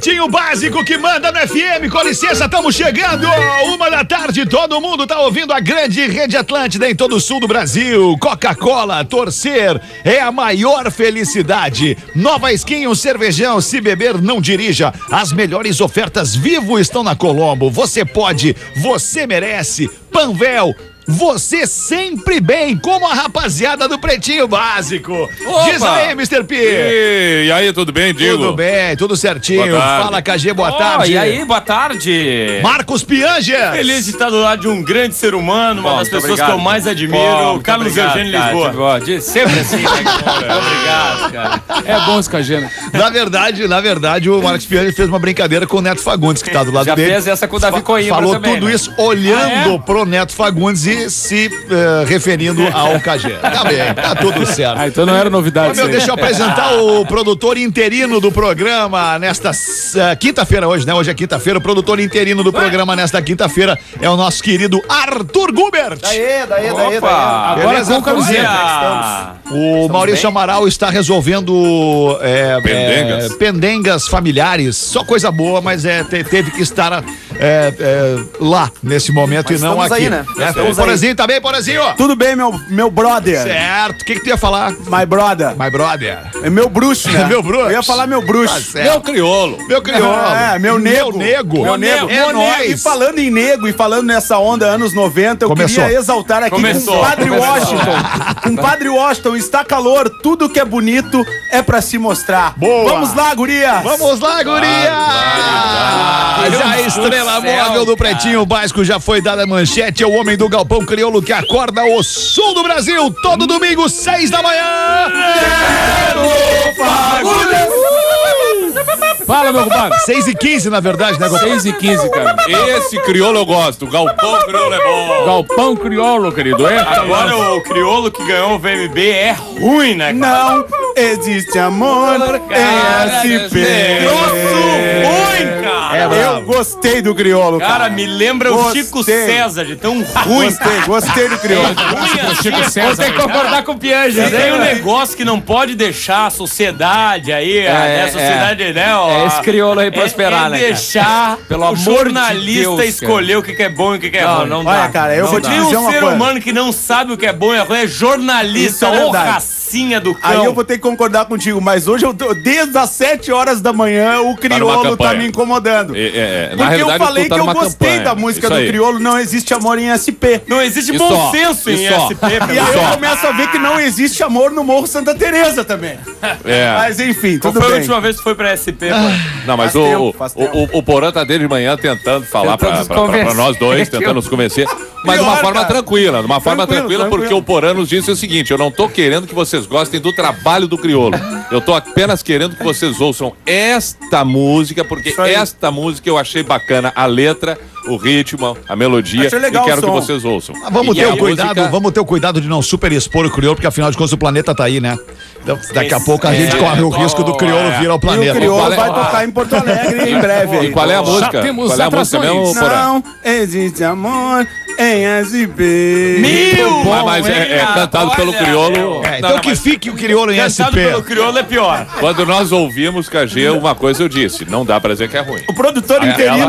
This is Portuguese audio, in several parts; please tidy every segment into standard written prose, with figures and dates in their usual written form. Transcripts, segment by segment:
Pretinho Básico que manda no FM. Com licença, estamos chegando. 1h da tarde, todo mundo tá ouvindo a grande Rede Atlântida em todo o sul do Brasil. Coca-Cola, torcer é a maior felicidade. Nova Skin, um cervejão, se beber não dirija. As melhores ofertas Vivo estão na Colombo. Você pode, você merece. Panvel, você sempre bem, como a rapaziada do Pretinho Básico. Opa. Diz aí, Mr. P. E aí, tudo bem, Diego? Tudo bem, tudo certinho. Fala, KG, boa tarde. E aí, boa tarde. Marcos Pianges. Feliz de estar do lado de um grande ser humano, uma das pessoas que eu mais admiro, o Carlos Eugênio Lisboa. Sempre assim, né? Obrigado, cara. É bom esse KG, né? Na verdade, o Marcos Pianges fez uma brincadeira com o Neto Fagundes, que tá do lado dele. Já fez essa com o Davi Coimbra Falou também, tudo né? isso olhando pro Neto Fagundes e se referindo ao KG. Tá bem, tá tudo certo. Então não era novidade. Deixa eu apresentar o produtor interino do programa nesta quinta-feira hoje, né? Hoje é quinta-feira. O produtor interino do programa nesta quinta-feira é o nosso querido Arthur Gubert. Daí. Agora com camiseta. O Maurício Amaral está resolvendo pendengas familiares. Só coisa boa, mas teve que estar lá nesse momento e não aqui. Aí, né? Porazinho, tá bem, Porazinho? Tudo bem, meu brother. Certo. O que tu ia falar? My brother. My brother. É meu bruxo, né? Meu bruxo. Eu ia falar meu bruxo. Tá Meu crioulo. Meu crioulo. Meu nego. Meu nego. É nóis. E falando em nego e falando nessa onda anos 90, eu queria exaltar aqui com o Padre Washington. Com o Padre Washington, está calor, tudo que é bonito é pra se mostrar. Boa. Vamos lá, gurias. Vamos lá, gurias. A estrela móvel do Pretinho Básico já foi dada a manchete. É o homem do galpão crioulo que acorda o sul do Brasil todo domingo, 6 da manhã. Fala, meu compadre. 6h15, na verdade, né? 6h15, cara. Esse crioulo eu gosto. O galpão crioulo é bom. Galpão crioulo, querido. Agora o crioulo que ganhou o VMB é ruim, né, cara? Não existe amor em SP. Ruim, cara. Eu gostei do crioulo, cara. Cara, me lembra o Chico César, de tão ruim. Gostei do crioulo. Chico César. Vou ter que concordar com o Pianges. Tem um negócio que não pode deixar a sociedade aí, a sociedade, né? Ó, esse crioulo aí prosperar, né, deixar o jornalista escolher o que é bom e o que é ruim. Não dá. Olha, cara, eu vou te dizer uma coisa. Um ser humano que não sabe o que é bom e ruim é jornalista, ou racinha do cão. Aí eu vou ter que concordar contigo, mas hoje desde as 7 horas da manhã o crioulo tá me incomodando. Porque eu falei que eu gostei da música do crioulo, não existe amor em SP. Não existe bom senso em SP. E aí eu começo a ver que não existe amor no Morro Santa Teresa também. Mas enfim, tudo bem. Qual foi a última vez que foi pra SP? Não, mas o Porã tá desde manhã tentando falar pra nós dois, tentando nos convencer. Mas de uma forma tranquila, porque o Porã nos disse o seguinte: eu não tô querendo que vocês gostem do trabalho do crioulo. Eu tô apenas querendo que vocês ouçam esta música, porque esta música eu achei bacana, a letra, o ritmo, a melodia, e quero que vocês ouçam. Vamos ter o cuidado de não super expor o crioulo, porque afinal de contas o planeta tá aí, né? Então, daqui a pouco a gente corre o risco do crioulo vir ao planeta. E o crioulo vai tocar em Porto Alegre em breve. E qual é a música? Qual é a música mesmo, Porã? Não existe amor em SP. Mas é cantado pelo crioulo. Então que fique o crioulo em SP. Cantado pelo crioulo é pior. Quando nós ouvimos, KG, uma coisa eu disse: não dá pra dizer que é ruim. O produtor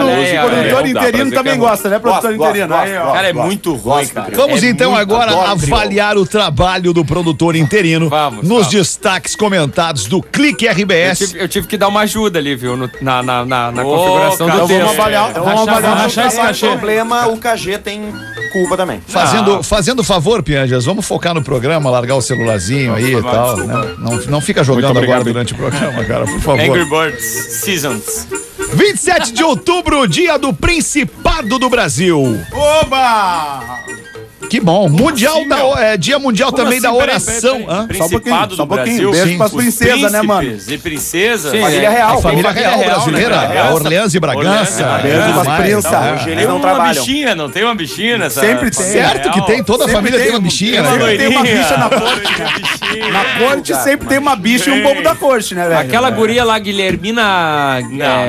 interino também gosta, né? Produtor interino. Cara, é muito ruim, cara. Vamos então agora avaliar o trabalho do produtor interino nos destaques comentados do Clique RBS. Eu tive que dar uma ajuda ali, viu? Na configuração do texto. Vamos avaliar, rachar esse cachê. O problema, o KG tem culpa também. Fazendo favor, Pianjas, vamos focar no programa, largar o celularzinho aí e tal, né? Não fica jogando agora durante o programa, cara, por favor. Angry Birds Seasons. 27 de outubro, dia do Principado do Brasil. Oba! Que bom. Dia Mundial também da oração. Principado do Brasil. Beijo pras princesas, né, mano? E princesas. Família real. A família real brasileira. né? Orleans e Bragança. Beijo pras princesas. Hoje eles não trabalham. Bichinha, não tem uma bichinha nessa? Sempre tem. Certo que tem, toda a família tem uma bichinha, né? Tem uma bicha na porta. Na corte sempre tem uma bicha e um bobo da corte, né, velho? Aquela guria lá, Guilhermina...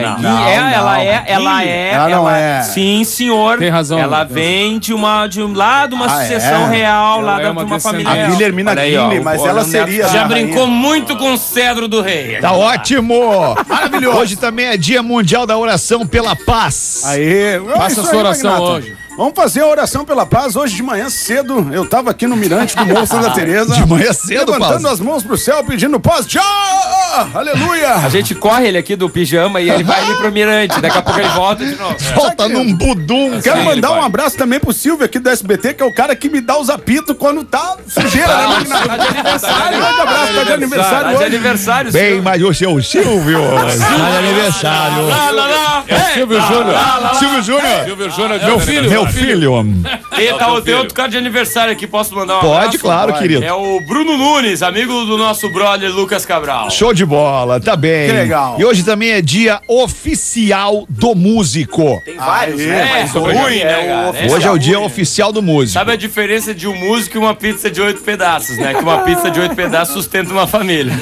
Ela não é. Sim, senhor. Tem razão. Ela vem de uma sucessão real, lá de uma família real. A Guilhermina Guilherme, mas ela seria... Já brincou muito com o cedro do rei. Tá ótimo! Maravilhoso! Hoje também é Dia Mundial da Oração pela Paz. Aê! Faça sua oração hoje. Vamos fazer a oração pela paz. Hoje de manhã cedo, eu tava aqui no Mirante do Morro Santa Teresa. De manhã cedo, levantando as mãos pro céu, pedindo paz. Tchau! Aleluia! A gente corre ele aqui do pijama e ele vai ali pro Mirante. Daqui a pouco ele volta de novo. Volta num budum. Quero mandar um abraço também pro Silvio aqui do SBT, que é o cara que me dá os apitos quando tá sujeira, né? Tá de aniversário. Grande abraço, tá de aniversário Tá de hoje. aniversário, Bem, mas o seu Silvio. Tá de aniversário. Silvio Júnior. Silvio Júnior. Silvio Júnior, Meu filho. Tem outro cara de aniversário aqui, posso mandar um Pode, abraço? claro, querido. É o Bruno Nunes, amigo do nosso brother Lucas Cabral. Show de bola, tá bem. Que legal. E hoje também é Dia Oficial do Músico. Tem vários, né? Mas ruim, né, cara? Hoje é o Dia Oficial do Músico. Sabe a diferença de um músico e uma pizza de 8 pedaços, né? Que uma pizza de 8 pedaços sustenta uma família.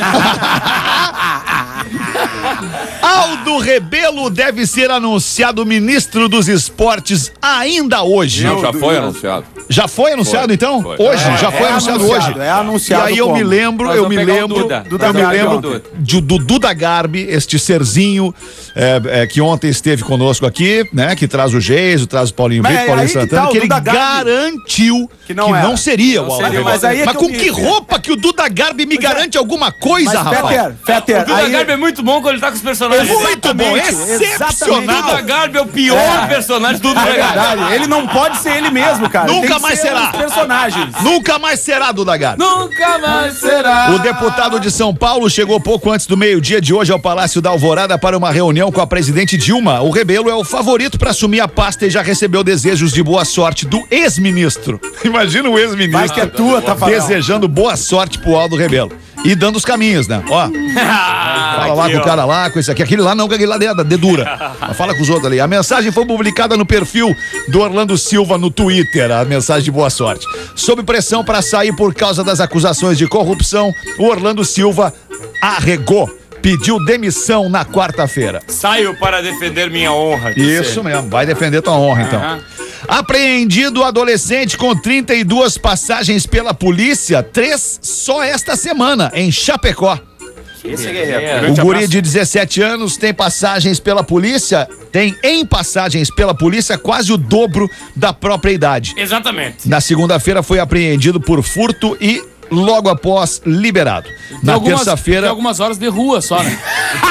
Aldo Rebelo deve ser anunciado ministro dos esportes ainda hoje. Não, já foi anunciado. Já foi anunciado então? Foi. Hoje, já foi anunciado hoje. É anunciado. E aí eu me lembro, Nós vamos pegar o Duda. eu me lembro do Duda Garbi, este serzinho que ontem esteve conosco aqui, né? Que traz o Geiso, traz o Paulinho Mas Brito, Paulinho aí que Santana, tá, o que ele Duda Garbi garantiu que não seria o Aldo Rebelo. Mas aí é Mas que com que roupa que o Duda Garbi me garante alguma coisa, rapaz? Fetter, O Duda Garbi é muito bom quando ele tá com os personagens. Muito bom, O excepcional. Duda Garbi é o pior personagem do Duda É Garbi. verdade, ele não pode ser ele mesmo, cara. Nunca Tem que mais ser será. os personagens. Nunca mais será Duda Garbi. Nunca mais será. O deputado de São Paulo chegou pouco antes do meio-dia de hoje ao Palácio da Alvorada para uma reunião com a presidente Dilma. O Rebelo é o favorito para assumir a pasta e já recebeu desejos de boa sorte do ex-ministro. Imagina o ex-ministro. Vai que é tua, tá falando. Desejando boa sorte pro Aldo Rebelo. E dando os caminhos, né? Ó. Fala lá com o cara lá, com esse aqui. Aquele lá não, que aquele lá é dedura. Mas fala com os outros ali. A mensagem foi publicada no perfil do Orlando Silva no Twitter. A mensagem de boa sorte. Sob pressão para sair por causa das acusações de corrupção, o Orlando Silva arregou. Pediu demissão na quarta-feira. Saio para defender minha honra. Isso mesmo, vai defender tua honra então. Apreendido adolescente com 32 passagens pela polícia, 3 só esta semana, em Chapecó. Esse é guerreiro. O guri de 17 anos tem passagens pela polícia, em passagens pela polícia quase o dobro da própria idade. Exatamente. Na segunda-feira foi apreendido por furto e logo após liberado. Na terça-feira... Tem algumas horas de rua só, né?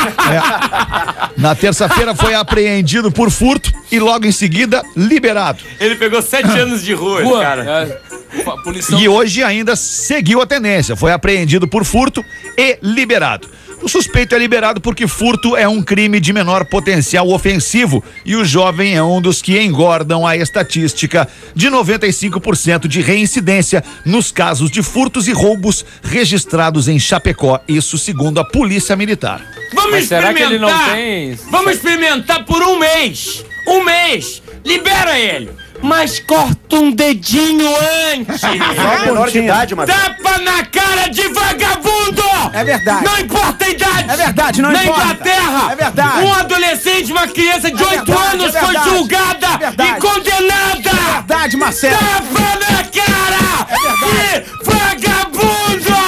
Na terça-feira foi apreendido por furto e logo em seguida liberado. Ele pegou 7 anos de rua, esse cara. Punição. E hoje ainda seguiu a tendência. Foi apreendido por furto e liberado. O suspeito é liberado porque furto é um crime de menor potencial ofensivo e o jovem é um dos que engordam a estatística de 95% de reincidência nos casos de furtos e roubos registrados em Chapecó. Isso segundo a Polícia Militar. Vamos Mas será que ele não experimentar. tem... Vamos experimentar por um mês. Um mês. Libera ele. Mas corta um dedinho antes. Só menor de idade, Matheus. Tapa na cara de vagabundo! É verdade. Não importa a idade! É verdade, não na importa. Inglaterra, É verdade. um adolescente, uma criança de 8 verdade, anos é foi verdade. julgada É verdade. e condenada! É verdade, Marcelo. Tapa na cara de vagabundo!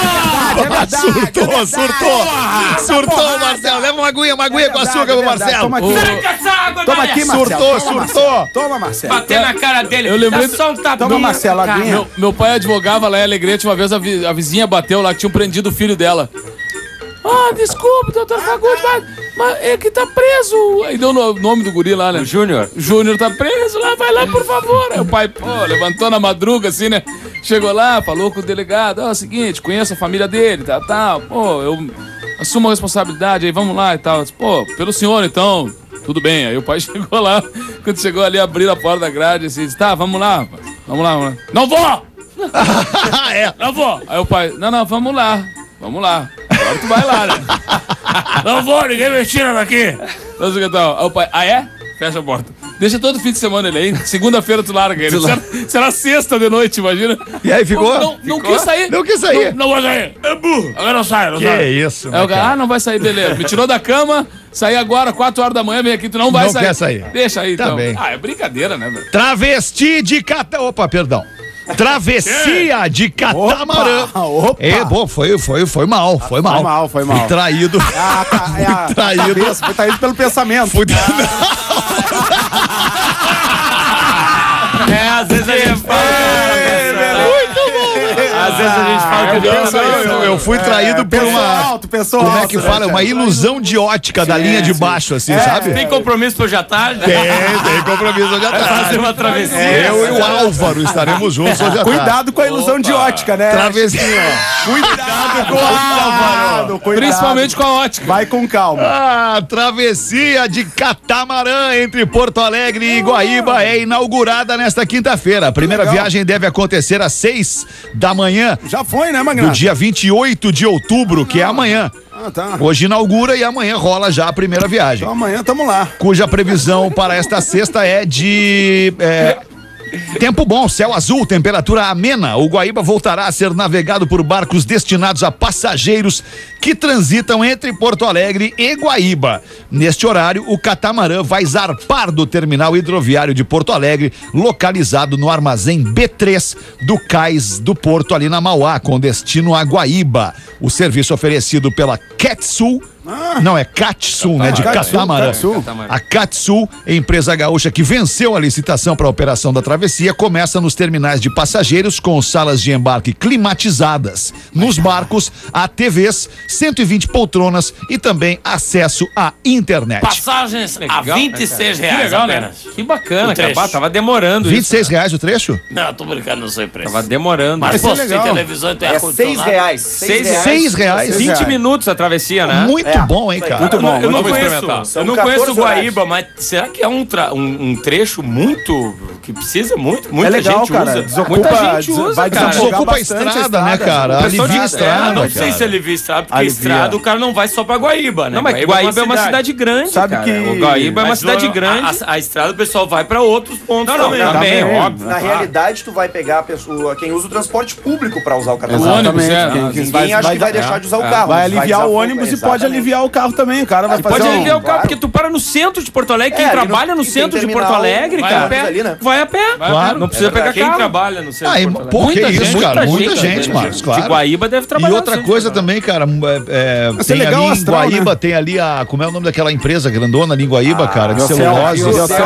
Surtou, Marcelo. Leva uma aguinha com açúcar pro Marcelo. Toma aqui. Tranca essa água, Toma Maria. aqui, Marcelo. Toma, Marcelo. Bater na cara dele. Eu lembrei Dá só um tapinha. Toma, Marcelo, aguinha. Meu pai advogava lá em Alegrete, uma vez a vizinha bateu lá que tinham prendido o filho dela. Ah, desculpa, doutor Fagundes, mas é que tá preso. Aí deu o nome do guri lá, né? O Júnior. Júnior tá preso lá, vai lá, por favor. Aí o pai, levantou na madruga, assim, né? Chegou lá, falou com o delegado, ó, seguinte, conheço a família dele, tal, eu assumo a responsabilidade, aí vamos lá e tal. Disse, pelo senhor, então, tudo bem. Aí o pai chegou lá, quando chegou ali, abriu a porta da grade, assim, disse, tá, vamos lá. Não vou! Não vou! Aí o pai, não, vamos lá. Agora tu vai lá, né? Não vou, ninguém me tira daqui. Aí o pai, é? Fecha a porta. Deixa todo fim de semana ele aí. Segunda-feira tu larga ele. Será sexta de noite, imagina. E aí, ficou? Não quis sair. Não quis sair. Não vai sair. É burro. Agora não sai, não sai. Que isso, o cara, não vai sair, beleza. Me tirou da cama, saí agora, 4 horas da manhã, vem aqui, tu não vai sair. Não quer sair. Deixa aí, tá então. Bem. É brincadeira, né, velho? Travesti de Opa, perdão. Travessia de catamarã. Opa. É, bom, foi mal. Foi mal. Fui traído. Fui traído. Foi traído pelo pensamento. Às vezes a gente fala. Às vezes a gente fala que eu fui traído por uma. Como é que fala? Uma ilusão de ótica da linha de baixo, assim, sabe? Tem compromisso hoje à tarde? Tem compromisso hoje à tarde. Vai fazer uma travessia. Eu e o Álvaro estaremos juntos hoje à tarde. Cuidado com a ilusão de ótica, né? Travessia. Cuidado com a Álvaro. Principalmente com a ótica. Vai com calma. Travessia de catamarã entre Porto Alegre e Guaíba é inaugurada nesta quinta-feira. A primeira viagem deve acontecer às 6 da manhã. Já foi, né, Magnata? Do dia 28 de outubro, que é amanhã. Tá. Hoje inaugura e amanhã rola já a primeira viagem. Então amanhã tamo lá. Cuja previsão para esta sexta é de... tempo bom, céu azul, temperatura amena. O Guaíba voltará a ser navegado por barcos destinados a passageiros que transitam entre Porto Alegre e Guaíba. Neste horário, o catamarã vai zarpar do terminal hidroviário de Porto Alegre, localizado no armazém B3 do Cais do Porto, ali na Mauá, com destino a Guaíba. O serviço oferecido pela Catsul, não, é Catsul, né? De catamarã. A Catsul, empresa gaúcha que venceu a licitação para a operação da travessia, começa nos terminais de passageiros com salas de embarque climatizadas. Nos barcos, há TVs, 120 poltronas e também acesso à internet. Passagens a R$26 legal, apenas. Né? Que bacana, cara. Tava demorando R$26 o trecho? Não, tô brincando, não sei o preço. Tava demorando. Mas pô, tem televisão e tem ar-condicionado. R$6. 20 minutos a travessia, né? Muito bom, hein, cara? Muito bom. Eu não conheço o Guaíba, horas. mas será que é um trecho muito que precisa muita legal, gente cara. usa? Muita gente usa, vai cara. desocupa a estrada, né, cara? Alivia a estrada. Não sei se alivia a estrada, porque estrada o cara não vai só pra Guaíba, né? Não, mas Guaíba é uma cidade grande, sabe, cara. Que o Guaíba é uma cidade grande. A estrada o pessoal vai pra outros pontos também. Óbvio. Na realidade, tu vai pegar a pessoa, quem usa o transporte público pra usar o catamarã. Ninguém acha que vai deixar de usar o carro. Vai aliviar o ônibus e pode aliviar o carro também. O cara vai fazer. Pode aliviar o carro, porque tu para no centro de Porto Alegre. Quem trabalha no centro de Porto Alegre, cara, vai a pé. Claro. Não precisa pegar carro. Quem trabalha no centro de Porto Alegre. Pô, que isso, cara. Muita gente, Marcos, claro. De Guaíba deve trabalhar. E outra coisa também, cara, tem legal ali em astral, Guaíba, né? tem ali a... Como é o nome daquela empresa grandona ali em Guaíba, cara? De celulose.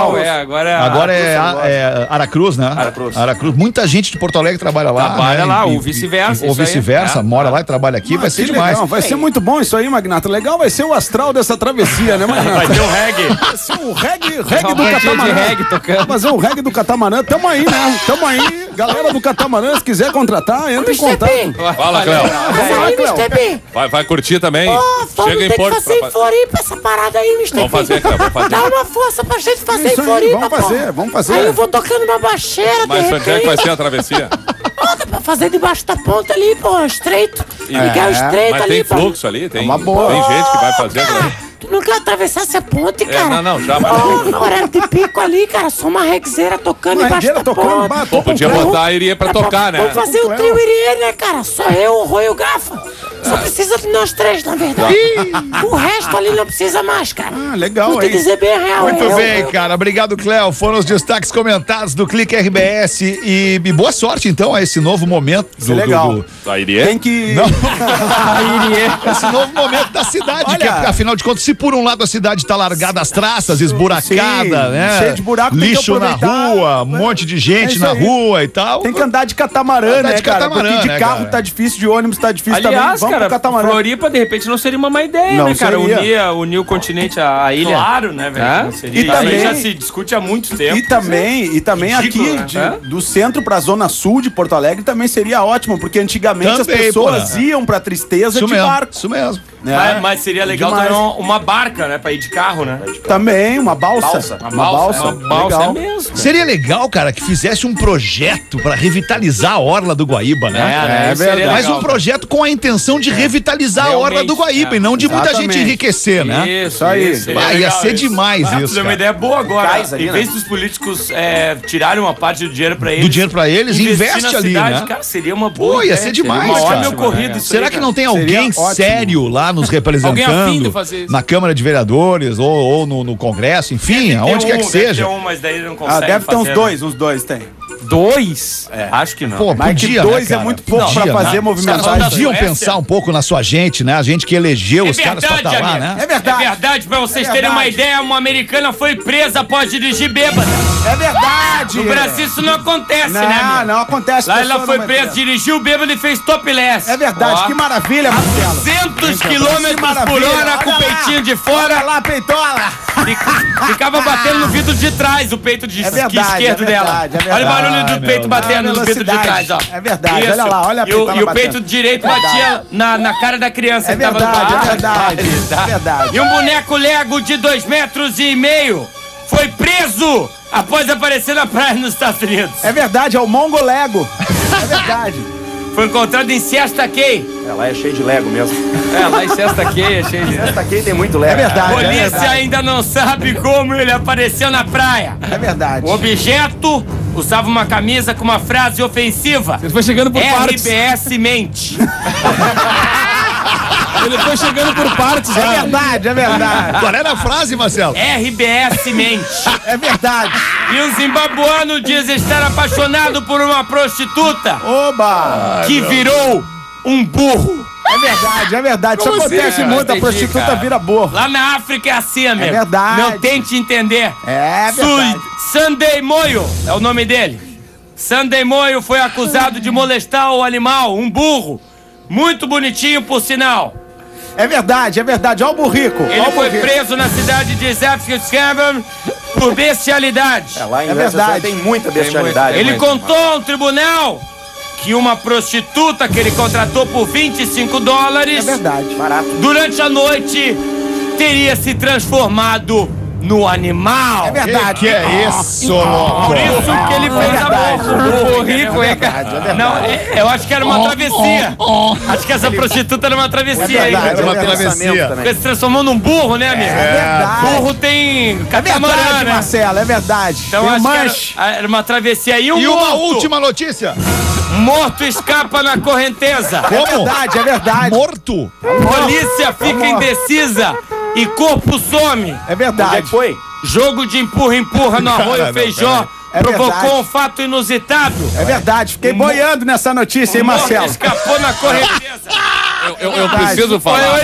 Agora é Aracruz, né? Aracruz. Muita gente de Porto Alegre trabalha lá. Trabalha lá, ou vice-versa. Ou vice-versa, mora lá e trabalha aqui, vai ser demais. Vai ser muito bom isso aí, Magnata. Legal vai ser o astral dessa travessia, né, Magnata? Vai ter um reggae. Vai ser um reggae do catamarã. Fazer um reggae do catamarã. Tamo aí, né? Tamo aí. Galera do catamarã, se quiser contratar, entra em contato. Fala, Cléo. Vai curtir também. Chega em Porto. Fazer em Floripa essa parada aí, Mr. Vamos fazer, Cléo, vamos fazer. Dá uma força pra gente fazer em Floripa, vamos fazer. Aí eu vou tocando uma baixeira, Mas onde é que vai ser a travessia? Dá pra fazer debaixo da ponta ali, pô, estreito. Ligar o estreito mas ali. Tem fluxo ali, tem uma boa. Tem gente que vai fazer. Tu não quer atravessar essa ponte, cara? Não, já, mas... No horário de pico ali, cara, só uma regueira tocando embaixo da ponte. Pô, podia botar a Irie pra tocar, né? Vamos fazer o trio Irie, né, cara? Só eu, o Rui e o Gafa. Só precisa de nós três, na verdade. O resto ali não precisa mais, cara. Legal, vou te dizer bem a real. Muito bem, cara. Obrigado, Cléo. Foram os destaques comentados do Clique RBS. E boa sorte, então, a esse novo momento. Legal. A Irie? Tem que... Não. Esse novo momento da cidade. Olha, que, afinal de contas, se por um lado a cidade tá largada as traças, esburacada, né? Cheio de buraco, lixo na rua, um monte de gente na rua e tal. Tem que andar de catamarã, né, cara? Porque de carro tá difícil, de ônibus tá difícil também. Aliás, cara, Floripa, de repente, não seria uma má ideia, né, cara? Unir o continente à ilha. Claro, né, velho? E também já se discute há muito tempo. E também aqui, do centro pra zona sul de Porto Alegre, também seria ótimo, porque antigamente as pessoas iam pra Tristeza de barco. Isso mesmo. Mas seria legal também uma barca, né? Pra ir de carro, né? Também, uma balsa. Uma balsa legal. mesmo. Seria legal, cara, que fizesse um projeto pra revitalizar a orla do Guaíba, né? É verdade. Mas um projeto com a intenção de revitalizar a orla do Guaíba e não de muita gente enriquecer, né? Isso aí. Ia ser demais isso, uma ideia boa agora. Em vez dos políticos tirarem uma parte do dinheiro pra eles... Do dinheiro pra eles, investe ali, né? Cara, seria uma boa ideia. Ia ser demais, cara. Corrido isso Será que não tem alguém sério lá nos representando? Na Câmara de Vereadores ou no Congresso, enfim, aonde quer que seja. Mas daí não consegue deve ter uns dois tem. 2? Acho que não. Pô, mas podia, que 2 é muito pouco pra fazer movimentação. Os caras podiam pensar um pouco na sua gente, né? A gente que elegeu os caras pra estar lá, né? É verdade. É verdade, pra vocês terem uma ideia, uma americana foi presa após dirigir bêbada. É verdade. No Brasil isso não acontece, né? Não acontece. Lá ela foi presa, dirigiu bêbado e fez topless. É verdade, que maravilha, Marcelo. 200 km por hora com o peitinho de fora. Olha lá, peitola. Ficava batendo no vidro de trás, o peito esquerdo dela. Olha o barulho do peito batendo no vidro de trás, ó. É verdade, olha lá, olha a peitola. E o peito direito batia na cara da criança. É verdade. E um boneco Lego de 2,5 metros foi preso após aparecer na praia nos Estados Unidos. É verdade, é o Mongo Lego. É verdade. Foi encontrado em Siesta Key. Lá é cheio de Lego mesmo. Lá em Siesta Key é cheio de... Siesta Key tem muito Lego. É verdade. Polícia ainda não sabe como ele apareceu na praia. É verdade. O objeto usava uma camisa com uma frase ofensiva. Ele foi chegando por partes. RBS mente. Ele foi chegando por partes. É verdade. Qual era a frase, Marcelo? RBS mente. É verdade. E um zimbabuano diz estar apaixonado por uma prostituta. Oba! Que virou um burro. É verdade. Isso acontece muito, a prostituta vira burro. Lá na África é assim, amigo. É verdade. Não tente entender. É verdade. Sunday Moyo é o nome dele. Sunday Moyo foi acusado de molestar o animal, um burro. Muito bonitinho, por sinal. É verdade. Olha o burrico. Ele foi preso na cidade de Zephyr por bestialidade. Lá em verdade. Tem muita bestialidade. Ele contou ao tribunal que uma prostituta que ele contratou por $25. É verdade. Barato. Durante a noite teria se transformado no animal. É verdade. Que é isso, louco? Por isso que ele fez a boca. O rico, hein, cara? Não, eu acho que era uma travessia. Acho que essa prostituta era uma travessia, hein? Era uma travessia. Porque se transformou num burro, né, amigo? É verdade. Burro tem catamarã, né? Marcelo, é verdade. Então acho que era uma travessia. E uma última notícia. Morto escapa na correnteza. Como? É verdade. Morto? Polícia fica indecisa e corpo some. É verdade. Onde é que foi? Jogo de empurra-empurra no Arroio Feijó provocou um fato inusitado. É verdade. Fiquei boiando nessa notícia, hein, Marcelo? Escapou na correnteza. Eu preciso falar.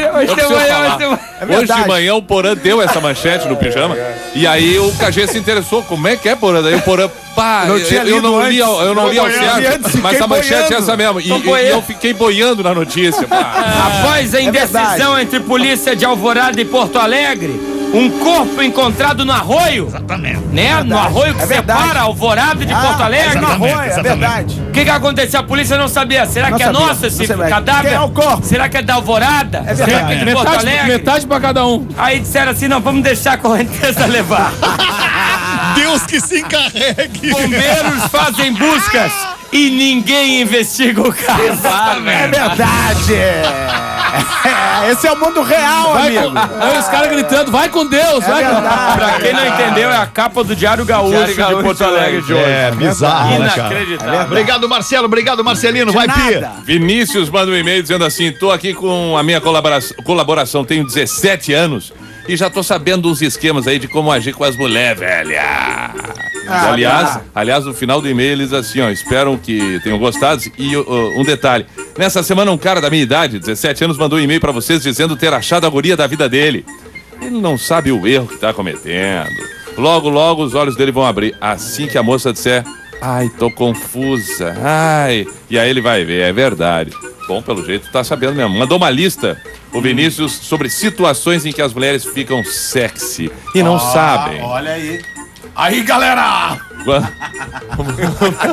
Hoje de manhã o Porã deu essa manchete no pijama. E aí o KG se interessou. Como é que é, Porã? Daí o Porã, eu não li ao certo, mas a manchete é essa mesmo. E eu fiquei boiando na notícia. Após a indecisão entre polícia de Alvorada e Porto Alegre, um corpo encontrado no arroio. Exatamente. Né? No arroio que separa Alvorada de Porto Alegre. No arroio, é verdade. O que aconteceu? A polícia não sabia. Será que é nosso esse cadáver? Quem é o corpo? Será que é da Alvorada? É Será que é de Porto Alegre? Metade pra cada um. Aí disseram assim, não, vamos deixar a correnteza levar. Deus que se encarregue. Bombeiros fazem buscas e ninguém investiga o caso. É verdade. Esse é o mundo real, amigo. Aí os caras gritando, vai com Deus, vai com Deus. Pra quem não entendeu, é a capa do Diário Gaúcho de Porto Alegre de hoje. É bizarro, né, cara? Inacreditável. Obrigado, Marcelo. Obrigado, Marcelino. Vai, Pia. Vinícius manda um e-mail dizendo assim: tô aqui com a minha colaboração, tenho 17 anos e já tô sabendo uns esquemas aí de como agir com as mulheres, velha. Aliás, no final do e-mail eles assim, ó, esperam que tenham gostado. E um detalhe, nessa semana um cara da minha idade, 17 anos, mandou um e-mail pra vocês dizendo ter achado a guria da vida dele. Ele não sabe o erro que tá cometendo. Logo, logo os olhos dele vão abrir. Assim que a moça disser, ai, tô confusa, ai. E aí ele vai ver, é verdade. Bom, pelo jeito tá sabendo mesmo. Mandou uma lista, o Vinícius, sobre situações em que as mulheres ficam sexy e não sabem. Olha aí. Aí, galera!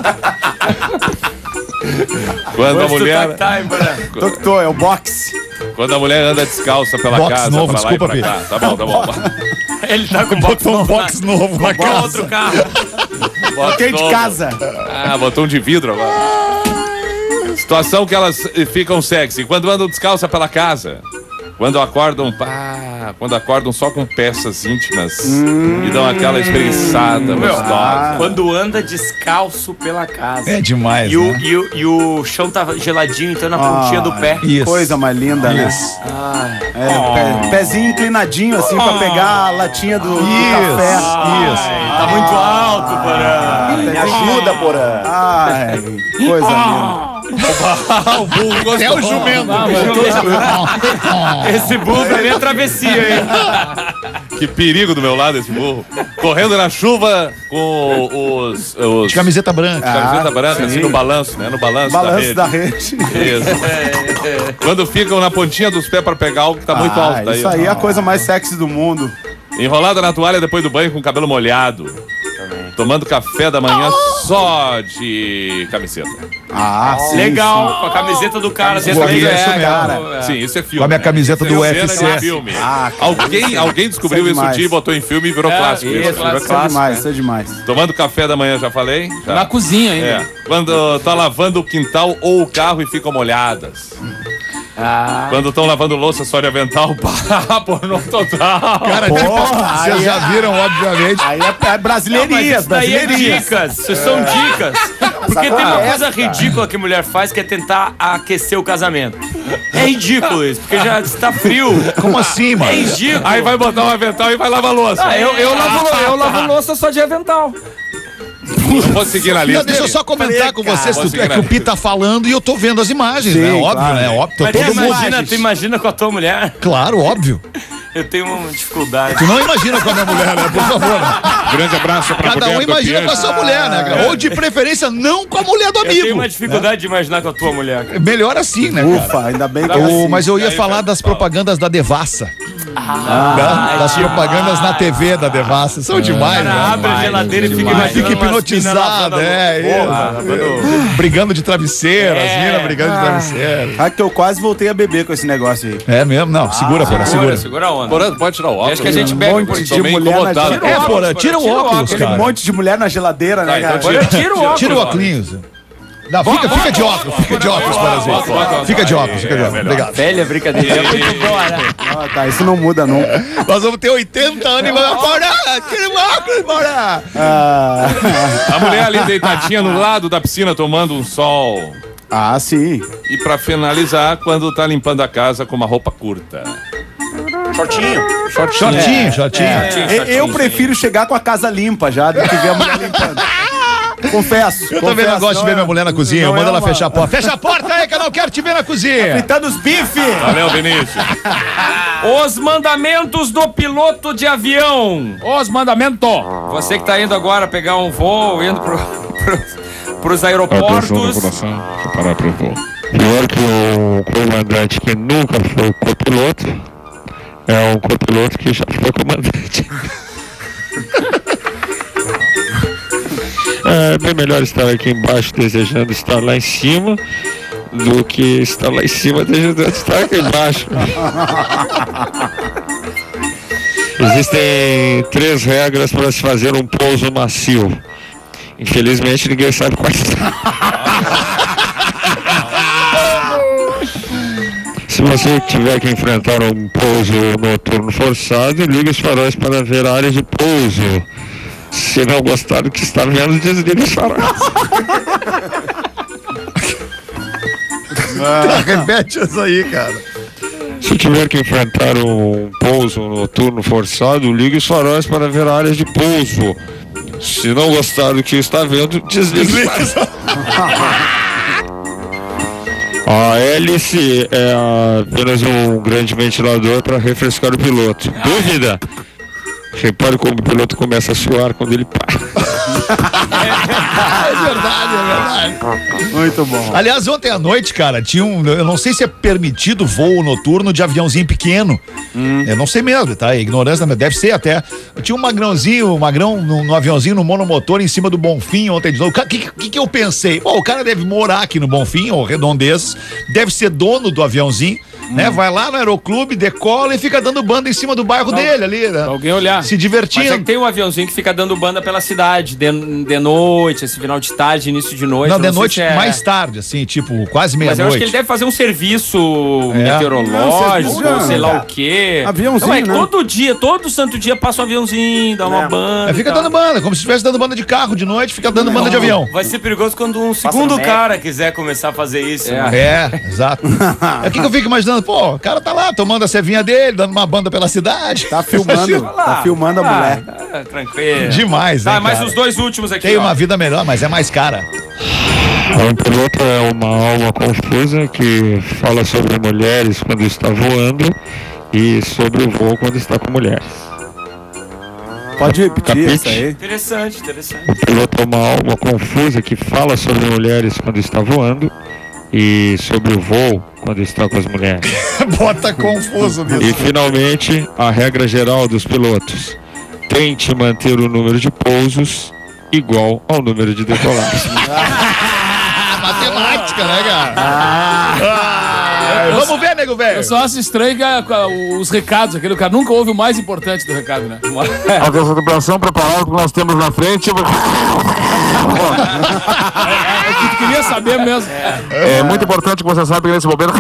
Quando a mulher... Doutor, é o boxe. Quando a mulher anda descalça pela box casa, novo, pra lá desculpa, e pra cá. Tá bom. Ele tá com botou um box novo na casa. outro carro. Toquei de casa. Ah, botou um de vidro agora. Situação que elas ficam sexy. Quando andam descalça pela casa. Quando acordam só com peças íntimas e dão aquela espreguiçada gostosa. Quando anda descalço pela casa. É demais, e né? E o chão tá geladinho, então na pontinha do pé. Isso. Coisa mais linda, né? Pezinho inclinadinho assim pra pegar a latinha do café. Tá muito alto, Porã. Me ajuda, Porã. Ai, coisa linda. O burro gostou. É o jumento. Esse burro pra mim é travessia, hein? Que perigo do meu lado esse burro. Correndo na chuva com os De camiseta branca. camiseta branca, assim, no balanço, né? No balanço Da rede. Isso. Quando ficam na pontinha dos pés pra pegar algo que tá muito alto. Daí, Isso aí é a coisa mais sexy do mundo. enrolada na toalha depois do banho com o cabelo molhado. Tomando café da manhã só de camiseta. Sim. Legal, com a camiseta do cara. Isso mesmo. Sim, isso é filme. Com a minha camiseta do Cena UFC. de filme. Alguém descobriu isso um dia e botou em filme e virou clássico. isso, Isso, clássico. virou Isso é clássico. demais, isso é demais. Tomando café da manhã, já falei? Já. Na cozinha ainda. É. Quando tá lavando o quintal ou o carro e ficam molhadas. Quando estão lavando louça só de avental, pornô total. Cara, vocês já viram, obviamente. Aí é brasileirinha, Isso daí é brasileirinha. dicas, isso são dicas. Porque tem uma coisa ridícula que mulher faz que é tentar aquecer o casamento. É ridículo isso, porque já está frio. Como assim, É mano? ridículo. Aí vai botar um avental e vai lavar louça. Eu lavo louça só de avental. Pode seguir na Não, lista. deixa eu só comentar com vocês. Posso É que o Pi tá falando e eu tô vendo as imagens, Sim, né? Óbvio, claro. né? Óbvio. Mas Todo mundo. tu imagina com a tua mulher? Claro, óbvio. Eu tenho uma dificuldade. Tu não imagina com a minha mulher, né? Por favor. Né? Grande abraço pra Cada um imagina com a sua mulher, né, cara? Ou de preferência, não com a mulher do Eu tenho amigo. uma dificuldade de imaginar com a tua mulher. Cara. Melhor assim, né, cara? Ufa, ainda bem que é assim. Mas eu ia falar das propagandas da Devassa. Das propagandas na TV da Devassa. São demais, O cara né? abre a geladeira e fica imaginando Fica umas minas hipnotizado, lavando a isso. Brigando de travesseiro, as minas brigando de travesseiro. Ah, que eu quase voltei a beber com esse negócio aí. É mesmo? Não, segura, porra, segura. Segura a onda. Porã, pode tirar o óculos. Acho que a gente né? bebe monte por de Tô meio mulher na incomodado. geladeira. É, porra, tira o óculos, Aquele cara. monte de mulher na geladeira, né, Tá, cara? então Tira o óculos. Tira o óculos. Não, fica de óculos, Parasita. Fica de óculos, Obrigado. Velha brincadeira. É muito boa, né? Ah, tá, isso não muda nunca. Nós vamos ter 80 anos e vamos embora. Tira o óculos, bora. A mulher ali deitadinha no lado da piscina tomando um sol. Ah, sim. E pra finalizar, quando tá limpando a casa com uma roupa curta. Shortinho. Eu prefiro chegar com a casa limpa já do que ver a mulher limpando. Confesso. Eu também não gosto de ver minha mulher na cozinha. Eu não mando é ela uma- fechar a porta. Fecha a porta aí que eu não quero te ver na cozinha. Fritando os bifes. Valeu, Vinícius. Os mandamentos do piloto de avião. Os mandamentos. Você que tá indo agora pegar um voo, indo pros aeroportos. Parar pro voo. Pior que o comandante que nunca foi copiloto é um copiloto que já foi comandante. É bem melhor estar aqui embaixo desejando estar lá em cima do que estar lá em cima desejando estar aqui embaixo. Existem 3 regras para se fazer um pouso macio. Infelizmente ninguém sabe quais são. Se você tiver que enfrentar um pouso noturno forçado, ligue os faróis para ver a área de pouso. Se não gostar do que está vendo, desligue os faróis. Repete isso aí, cara. Se tiver que enfrentar um pouso noturno forçado, ligue os faróis para ver a área de pouso. Se não gostar do que está vendo, desligue os faróis. A hélice é apenas um grande ventilador para refrescar o piloto. Dúvida? Repare como o piloto começa a suar quando ele para. É verdade. Muito bom. Aliás, ontem à noite, cara, tinha eu não sei se é permitido voo noturno de aviãozinho pequeno. Eu não sei mesmo, tá? Ignorância, mas deve ser até. Tinha um magrão no aviãozinho, no monomotor, em cima do Bonfim ontem de novo. O que eu pensei? Bom, o cara deve morar aqui no Bonfim, ou Redondezas, deve ser dono do aviãozinho. né? Vai lá no aeroclube, decola e fica dando banda em cima do bairro dele ali, né? Alguém olhar. Se divertindo. Mas é que tem um aviãozinho que fica dando banda pela cidade, de noite, esse final de tarde, início de noite. Não, de noite mais tarde, assim, tipo, quase meia-noite. Mas eu acho que ele deve fazer um serviço meteorológico, sei lá o quê. Aviãozinho, não, todo dia, todo santo dia passa um aviãozinho, dá uma banda. Fica dando banda, como se estivesse dando banda de carro de noite, fica dando banda de avião. Vai ser perigoso quando um segundo cara quiser começar a fazer isso. Exato. É o que eu fico imaginando, pô, o cara tá lá tomando a cevinha dele, dando uma banda pela cidade. Tá filmando a mulher. Tranquilo. Demais, né, mas os dois últimos aqui, tem uma vida melhor, mas é mais cara. Um piloto é uma alma confusa que fala sobre mulheres quando está voando e sobre o voo quando está com mulheres. Pode repetir isso aí. Interessante. O piloto é uma alma confusa que fala sobre mulheres quando está voando e sobre o voo quando está com as mulheres. Bota confuso mesmo. E finalmente, a regra geral dos pilotos: tente manter o número de pousos igual ao número de decolagens. Matemática, né, cara? Vamos ver, nego velho. Eu só acho estranho que os recados, aquele cara nunca ouve o mais importante do recado, né? Atenção, tripulação, preparado que nós temos na frente. É o que tu queria saber mesmo. É muito importante que você saiba que nesse momento.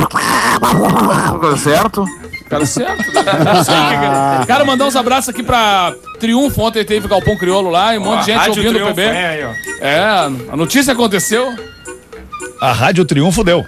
Certo? Cara, certo. Cara, mandar uns abraços aqui pra Triunfo. Ontem teve Galpão Crioulo lá e um monte de gente ouvindo o PB. A notícia aconteceu. A Rádio Triunfo deu.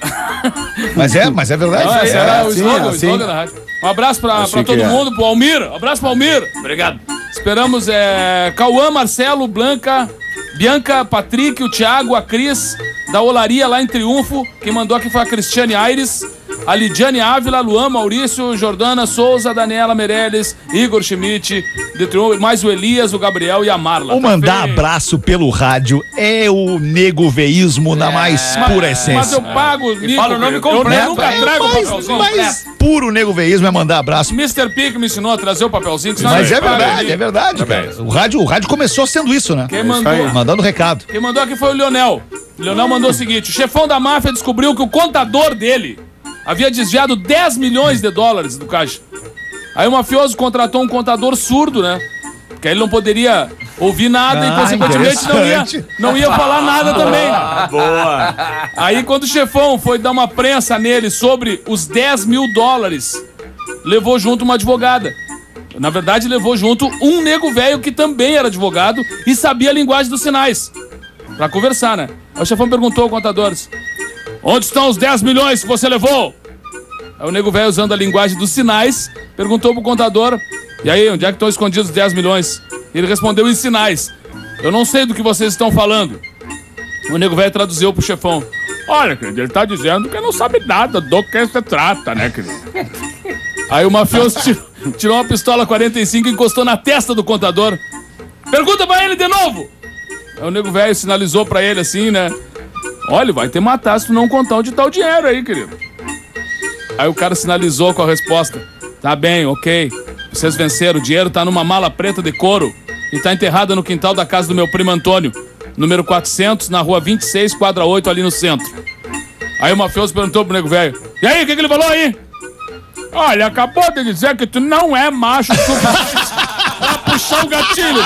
Mas é verdade. Não, esse era o slogan da rádio. Um abraço pra todo mundo, pro Almir. Abraço pro Almir. Obrigado. Esperamos Cauã, Marcelo, Bianca, Patrick, o Thiago, a Cris, da Olaria lá em Triunfo. Quem mandou aqui foi a Cristiane Aires, a Lidiane Ávila, Luan, Maurício, Jordana Souza, Daniela Meirelles, Igor Schmidt, de Triunfo, mais o Elias, o Gabriel e a Marla. O mandar abraço pelo rádio é o negoveísmo na mais pura essência. Mas eu pago, fala o nome completo. Eu nunca trago o papelzinho. Mais puro negoveísmo é mandar abraço. Mr. Pique me ensinou a trazer o papelzinho. Mas é verdade, cara. O rádio começou sendo isso, né? Quem mandou? Mandando recado. Quem mandou aqui foi o Leonel. O Leonel mandou o seguinte: o chefão da máfia descobriu que o contador dele havia desviado 10 milhões de dólares do caixa. Aí o mafioso contratou um contador surdo, né? Porque aí ele não poderia ouvir nada e, consequentemente, não ia falar nada também. Boa. Aí, quando o chefão foi dar uma prensa nele sobre os 10 mil dólares, levou junto uma advogada. Na verdade, levou junto um nego velho que também era advogado e sabia a linguagem dos sinais. Pra conversar, né? Aí o chefão perguntou ao contador: onde estão os 10 milhões que você levou? Aí o nego velho, usando a linguagem dos sinais, perguntou pro contador: e aí, onde é que estão escondidos os 10 milhões? Ele respondeu em sinais: eu não sei do que vocês estão falando. O nego velho traduziu pro chefão: olha, querido, ele tá dizendo que não sabe nada do que se trata, né, querido? Aí o mafioso tirou uma pistola 45 e encostou na testa do contador. Pergunta pra ele de novo! Aí o nego velho sinalizou pra ele assim, né? Olha, vai te matar se tu não contar onde tá o dinheiro aí, querido. Aí o cara sinalizou com a resposta: tá bem, ok. Vocês venceram, o dinheiro tá numa mala preta de couro e tá enterrada no quintal da casa do meu primo Antônio, número 400, na rua 26, quadra 8, ali no centro. Aí o mafioso perguntou pro nego velho: e aí, o que ele falou aí? Olha, acabou de dizer que tu não é macho suficiente pra puxar o gatilho.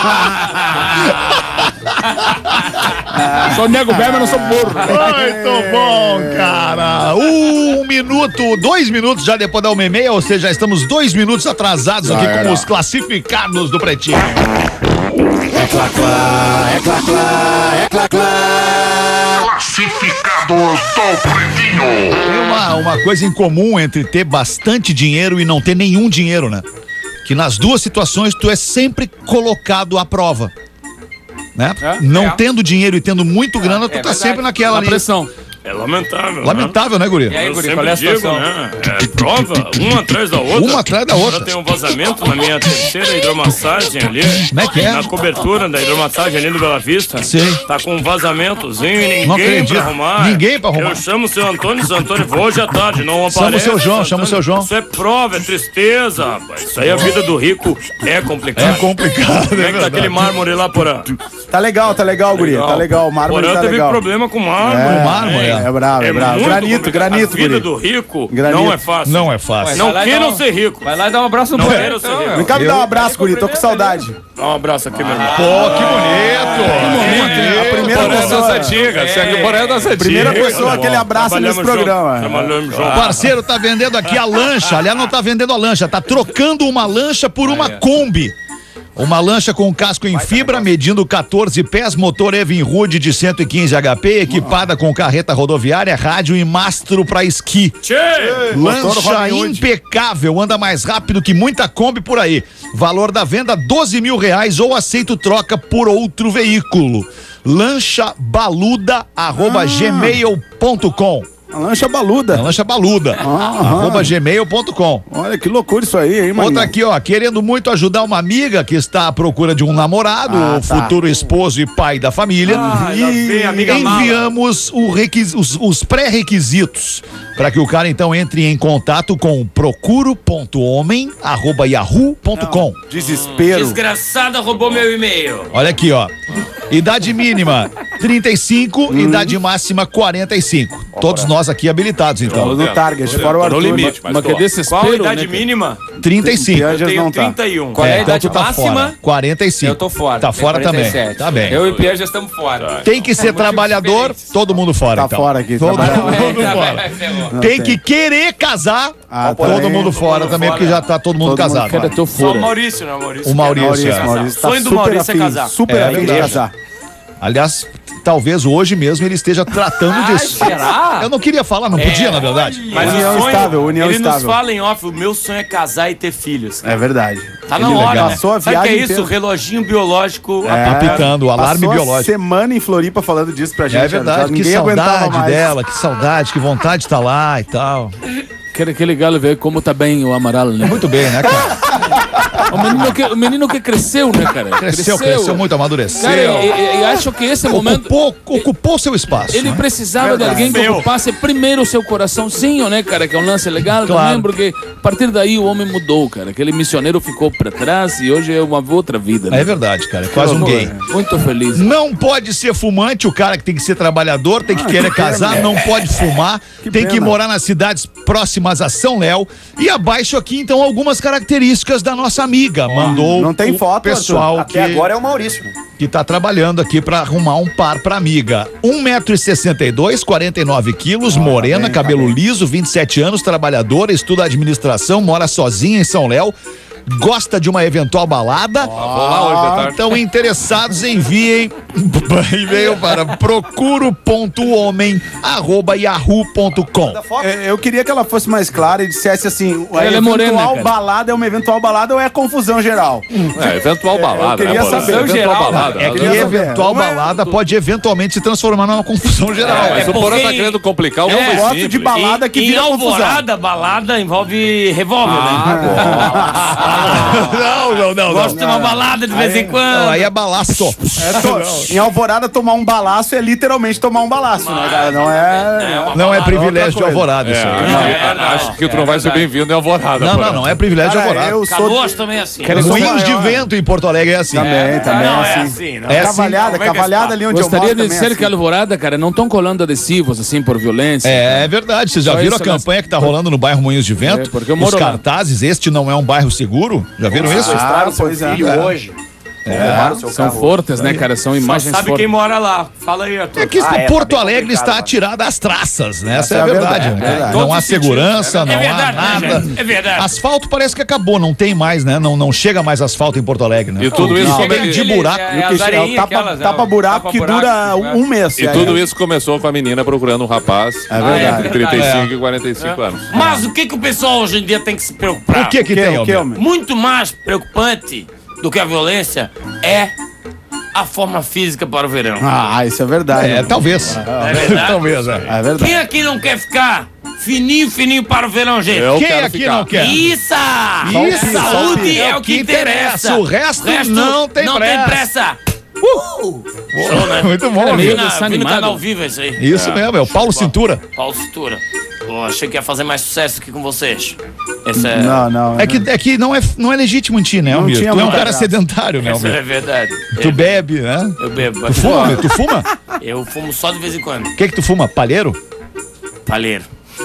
Sou nego velho, mas não sou burro. Muito bom, cara. 2 minutos já depois da 1h30, ou seja, já estamos 2 minutos atrasados aqui com os classificados do Pretinho. É clá-clá, é clá-clá, é clá-clá. Classificados do Pretinho. Tem uma coisa em comum entre ter bastante dinheiro e não ter nenhum dinheiro, né? Que nas duas situações tu é sempre colocado à prova. Né? Não tendo dinheiro e tendo muito grana, tu tá sempre naquela ali. Pressão. É lamentável. Lamentável, né, Guri? E aí, Guri, qual é a situação? Né? É prova, uma atrás da outra. Uma atrás da outra. Já tem um vazamento na minha terceira hidromassagem ali. Como é que é? Na cobertura da hidromassagem ali do Bela Vista. Sim. Tá com um vazamentozinho e ninguém pra arrumar. Ninguém pra arrumar. Eu chamo o seu Antônio, vou hoje à tarde, não aparece. Chama o seu João. Isso é prova, é tristeza, rapaz. Isso aí a vida do rico é complicada. É complicado, Como é que tá aquele mármore lá, Porã? Tá legal, Guria. Tá legal, o mármore Porã tá teve legal. problema com mármore. O mármore, É bravo. Granito. A vida do rico não é fácil. Não é fácil. Não queiram ser rico. Vai lá e dá um abraço no banheiro. Vem cá me dar um abraço, guri. Tô com saudade. Dá um abraço aqui, meu irmão. Pô, que bonito. A primeira pessoa antiga. Segue o Porã das antigas. Primeira pessoa, aquele abraço nesse programa. O parceiro tá vendendo aqui a lancha. Aliás, não tá vendendo a lancha, tá trocando uma lancha por uma Kombi. Uma lancha com casco em fibra, medindo 14 pés, motor Evinrude de 115 HP, equipada com carreta rodoviária, rádio e mastro pra esqui. Lancha impecável, anda mais rápido que muita Kombi por aí. Valor da venda R$12.000 ou aceito troca por outro veículo. lanchabaluda@gmail.com. A lancha baluda. @gmail.com. Olha que loucura isso aí, hein, mano? Outra aqui, ó, querendo muito ajudar uma amiga que está à procura de um namorado, futuro esposo e pai da família. E enviamos os pré-requisitos para que o cara então entre em contato com procuro.homem@yahoo.com. Desespero. Desgraçada roubou meu e-mail. Olha aqui, ó. Idade mínima 35, idade máxima 45. Todos nós aqui habilitados, então. No target, fora o Arthur. limite, mas que desespero, qual a idade mínima? 35. Eu tenho 31. Qual é a idade tá máxima? fora. 45. Eu tô fora. Tá fora 47. também. Tá bem. Eu e o Pierre já estamos fora. Tem que ser trabalhador, todo mundo fora, Tá então. fora aqui. Todo mundo Tá fora. bem. Tem que querer casar, todo também. mundo fora também, porque já tá todo mundo casado. Cara, eu tô Só o fora. Maurício, né, Maurício? O Maurício. Maurício tá Sonho do super Maurício é afim, casar. super afim de verdade. casar. Aliás, talvez hoje mesmo ele esteja tratando disso. será? Eu não queria falar, não podia, na verdade. Mas União o sonho, estável, união ele estável. nos fala em off, o meu sonho é casar e ter filhos. É verdade. Tá na Ele hora, né? passou a Sabe o que é viagem isso? inteira. Reloginho biológico. Apitando, o alarme Passou biológico. A semana em Floripa falando disso pra gente. É verdade, que Ninguém aguentava saudade mais. dela, que saudade, que vontade de estar lá e tal. Que legal ver como tá bem o Amaral, né? Muito bem, né, cara? O menino que cresceu, né, cara? Cresceu muito, amadureceu. Cara, eu acho que esse momento... Ocupou seu espaço. Ele né? precisava de alguém que ocupasse primeiro o seu coraçãozinho, né, cara? Que é um lance legal também, porque a partir daí o homem mudou, cara. Aquele missioneiro ficou pra trás e hoje é uma outra vida, né? É verdade, cara. É quase um gay. Muito feliz. Não pode ser fumante, o cara que tem que ser trabalhador, tem que querer casar, não pode fumar, tem que morar nas cidades próximas a São Léo. E abaixo aqui, então, algumas características da nossa amiga. Mandou não tem foto, pessoal Arthur. Até agora é o Maurício. que tá trabalhando aqui pra arrumar um par pra amiga. 1,62 m, 49 quilos, morena, cabelo liso, 27 anos, trabalhadora, estuda administração, mora sozinha em São Léo. Gosta de uma eventual balada? Vou lá hoje à tarde. Então, interessados, enviem e-mail para procuro.homem@yahoo.com. Eu queria que ela fosse mais clara e dissesse assim: a Ela é morena, eventual cara. balada é uma eventual balada ou é confusão geral? Eventual balada. eu queria né, saber. Eventual Geral, balada. É que queria eventual saber. balada pode eventualmente se transformar numa confusão geral. Mas o Porã tá porque- querendo complicar o Eu homem gosto simples. de balada que em vira confusão. Alvorada, balada envolve revólver, né? Não. Gosto de uma balada de vez em quando. Não, aí é balaço. Em Alvorada, tomar um balaço é literalmente tomar um balaço, né, cara? Não é privilégio de Alvorada isso aí. Acho que tu não vai ser bem-vindo em Alvorada. Porã. Não é privilégio de Cara, Alvorada. eu sou Canoas também é assim. Moinhos de vento em Porto Alegre é assim. também Não, é assim. assim, não. É assim. Cavalhada ali onde eu Gostaria moro de também é dizer assim. que a Alvorada, cara, não estão colando adesivos assim por violência. É verdade, vocês já Só viram a isso, campanha que tá rolando no bairro Moinhos de Vento? É, porque eu Os moro lá. cartazes, este não é um bairro seguro? Já viram isso? Estraga seu pois é. filho hoje. Roubaram seu São carro. fortes, né, cara? São Só imagens sabe fortes. quem mora lá. Fala aí, Arthur. É que Ah, Porto tá bem Alegre complicado, está né? tirada às traças, né? Essa é é a a verdade. verdade, né? é verdade. Não há Todos os sentidos. segurança, não há verdade, né, nada. gente? É verdade. Asfalto parece que acabou, não tem mais, né? Não chega mais asfalto em Porto Alegre, né? E tudo isso Chega come- de buraco. É as areinhas aquelas, Tapa-buraco que dura um mês. E tudo isso começou com a menina procurando um rapaz verdade. entre 35 e 45 anos. Mas o que o pessoal hoje em dia tem que se preocupar? O que tem, Almir? Muito mais preocupante do que a violência é a forma física para o verão. Isso é verdade. É, talvez. É verdade? Talvez, é. É verdade. Quem aqui não quer ficar fininho para o verão, gente? Eu Quem quero aqui ficar. não quer? Isso! Isso! Saúde É é o que interessa. O resto não tem pressa. Show, né? Muito bom, meio amigo. Vi no desanimado. canal Viva isso aí. Isso mesmo, é o Paulo Cintura. Paulo Cintura. Pô, achei que ia fazer mais sucesso aqui com vocês. Esse é... Não. É que não é legítimo em ti, né, Não Almir? tinha Tu é um muita cara graça. sedentário, né, Essa Almir? é verdade. Tu bebe, né? Eu bebo. Tu fuma, Almir? Tu fuma? Eu fumo só de vez em quando. O que tu fuma? Palheiro? palheiro.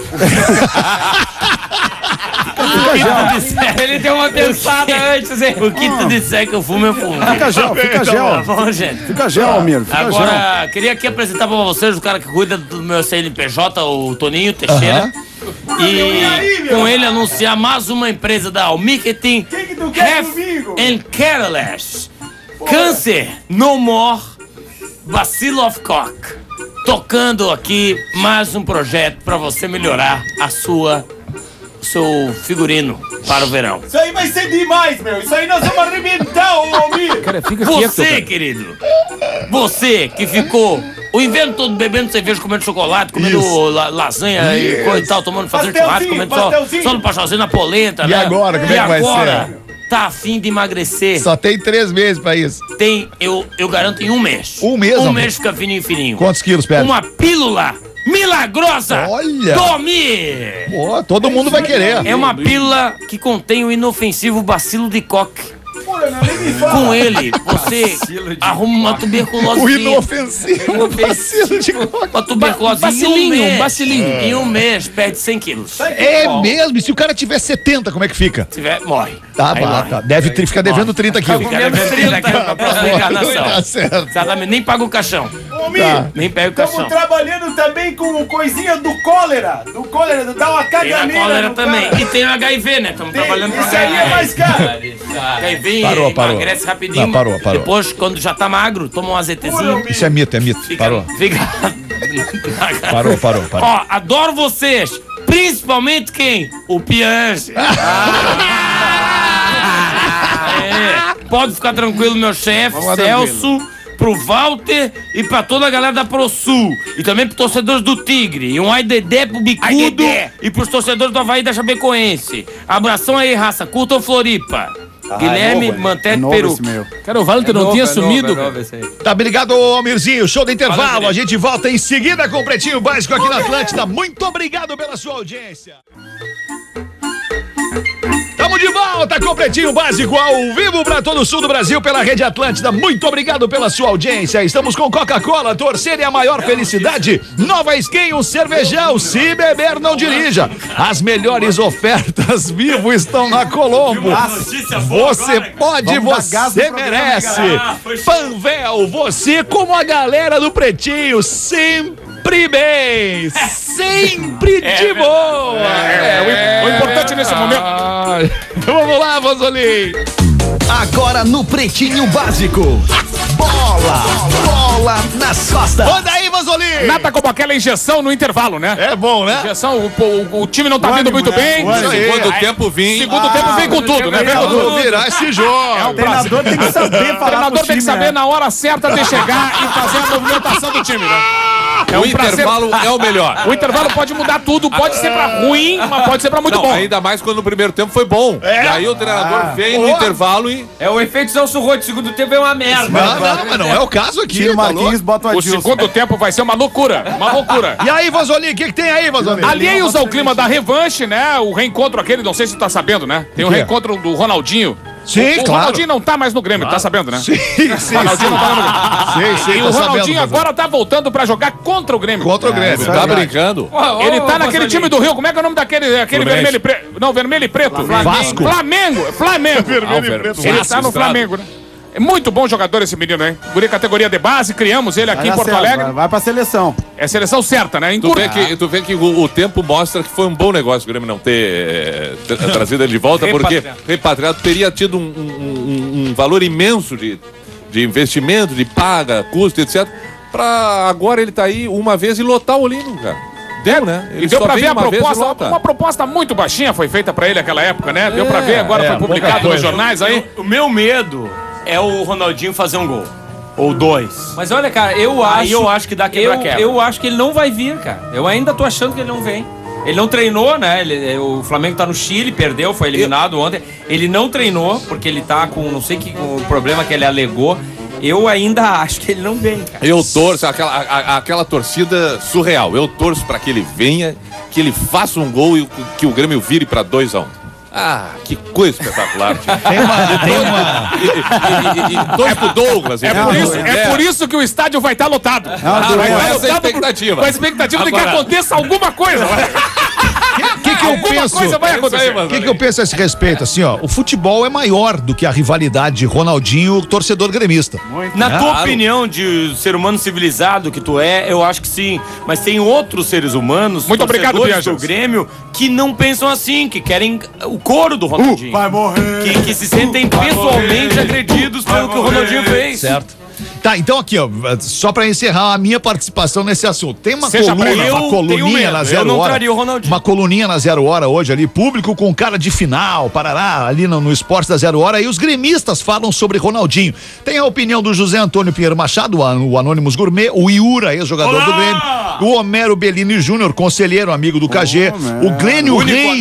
Ele deu uma pensada antes, hein? O que tu disser que eu fumo, eu fumo. Fica gel. Tá bom, gente. Fica gel, Almir. Agora, queria aqui apresentar pra vocês o cara que cuida do meu CNPJ, o Toninho Teixeira. E com ele anunciar mais uma empresa da Almiquetin and Careless. Câncer, no more, Bacillo of Cock. Tocando aqui mais um projeto pra você melhorar seu figurino para o verão. Isso aí vai ser demais, meu. Isso aí nós vamos arrebentar, ô Almir. Cara, fica quieto, você, querido. Você que ficou o inverno todo bebendo cerveja, comendo chocolate, comendo lasanha e coisa e tal, fazendo churrasco, comendo só no pastelzinho, na polenta, né? E agora, como é que vai ser? Tá afim de emagrecer. Só tem 3 meses pra isso. Eu garanto em um mês. Um mês? Um mês fica fininho. Quantos quilos perde? Uma pílula milagrosa. Olha! Dormir! Pô, todo mundo vai querer. É uma pílula que contém o inofensivo bacilo de Koch. Com ele, você arruma uma tuberculose. O inofensivo bacilo de Koch. Uma tuberculose bacilinho. Em um mês, perde 100 quilos. É mesmo? E se o cara tiver 70, como é que fica? Morre. Tá. Deve ficar devendo 30 quilos. Fica devendo 30 quilos pra próxima encarnação. Tá certo. Exatamente, nem paga o caixão. Ô, Mir, nem pega o caixão. Estamos trabalhando também com coisinha do cólera. Dá uma caganeira. Tem a cólera também. E tem o HIV, né? Estamos trabalhando com isso aí é mais caro. HIV Parou. emagrece rapidinho. Parou. Depois, quando já tá magro, toma um azeitezinho. Isso é mito. Parou. Parou. Ó, adoro vocês. Principalmente quem? O Piange. Pode ficar tranquilo, meu chefe, Celso, pro Walter e pra toda a galera da ProSul. E também pros torcedores do Tigre. E um AIDD pro Bicudo e pros torcedores do Havaí da Chapecoense. Abração aí, raça. Curtam Floripa. Guilherme, Mantete, Peru. Cara, o Walter não tinha sumido. Tá, obrigado, Almirzinho. Show do intervalo. A gente volta em seguida com o Pretinho Básico aqui na Atlântida. Muito obrigado pela sua audiência. Tamo de volta com o Pretinho Básico ao vivo para todo o sul do Brasil pela Rede Atlântida. Muito obrigado pela sua audiência. Estamos com Coca-Cola, torcer é a maior felicidade. Nova Skin, um cervejão. Se beber, não dirija. As melhores ofertas Vivo estão na Colombo. Você pode, você merece. Panvel, você como a galera do Pretinho, sempre bem, sempre de boa. O importante nesse momento. Vamos lá, Vanzolin. Agora no Pretinho Básico. Bola nas costas. Manda aí, Vanzolin. Nada como aquela injeção no intervalo, né? É bom, né? Injeção, o time não tá vindo muito bem. Segundo tempo vem com tudo, né? Vem com tudo. Virar esse jogo. O treinador tem que saber falar. O treinador tem que saber na hora certa de chegar e fazer a movimentação do time, né? O intervalo é o melhor. O intervalo pode mudar tudo, pode ser pra ruim, mas pode ser pra muito bom. Ainda mais quando no primeiro tempo foi bom. E aí o treinador vem no intervalo e... É o efeito Celso Roth, segundo tempo é uma merda. Mas não é o caso aqui. Tira o Marquinhos, bota o Adilson. O segundo tempo vai ser uma loucura. E aí, Vanzolin, o que tem aí, Vanzolin? Alheios ao clima da revanche, né? O reencontro aquele, não sei se tu tá sabendo, né? Tem o reencontro do Ronaldinho. Sim, o Ronaldinho não tá mais no Grêmio, tá sabendo, né? Sim. O Ronaldinho não tá no Grêmio. Sim, e o Ronaldinho agora tá voltando pra jogar contra o Grêmio. Contra o Grêmio. Tá brincando? Ele tá naquele time do Rio, como é que é o nome daquele vermelho e preto? Não, vermelho e preto. Vasco. Flamengo. Vermelho e preto. Ele tá no Flamengo, né? É muito bom jogador esse menino, hein? Guri categoria de base, criamos ele aqui em Porto Alegre. Vai pra seleção. É seleção certa, né? Tu vê que o tempo mostra que foi um bom negócio o Grêmio não ter trazido ele de volta, porque repatriado teria tido um valor imenso de investimento, de paga, custo, etc. Pra agora ele tá aí uma vez e lotar o Olímpico, cara. Deu, né? Ele deu pra ver a proposta, uma proposta muito baixinha foi feita pra ele naquela época, né? Deu pra ver, agora foi publicado nos jornais aí. O meu medo é o Ronaldinho fazer um gol. Ou 2. Mas olha, cara, eu acho que dá quebra-quebra. Eu acho que ele não vai vir, cara. Eu ainda tô achando que ele não vem. Ele não treinou, né? O Flamengo tá no Chile, perdeu, foi eliminado ontem. Ele não treinou, porque ele tá com não sei que o problema que ele alegou. Eu ainda acho que ele não vem, cara. Eu torço, aquela torcida surreal. Eu torço pra que ele venha, que ele faça um gol e que o Grêmio vire pra 2-1. Ah, que coisa espetacular. Tem uma... E dois pro Douglas. É por isso que o estádio vai estar lotado. Vai estar lotado expectativa. Com a expectativa de que aconteça alguma coisa. O que eu penso? Coisa vai acontecer. O que eu penso a esse respeito? Assim, ó, o futebol é maior do que a rivalidade de Ronaldinho, torcedor gremista. Na tua opinião de ser humano civilizado que tu é, eu acho que sim. Mas tem outros seres humanos, muito obrigado, do Grêmio, que não pensam assim, que querem o couro do Ronaldinho. Vai morrer. Que se sentem pessoalmente agredidos pelo que o Ronaldinho fez. Certo. Tá, então aqui, ó, só pra encerrar a minha participação nesse assunto. Tem uma coluninha na 0 Hora. Uma coluninha na 0 Hora hoje ali, público com cara de final, parará, ali no Esporte da 0 Hora, e os gremistas falam sobre Ronaldinho. Tem a opinião do José Antônio Pinheiro Machado, o Anônimos Gourmet, o Iura, ex-jogador do Grêmio, o Homero Bellini Júnior, conselheiro, amigo do KG, o Glênio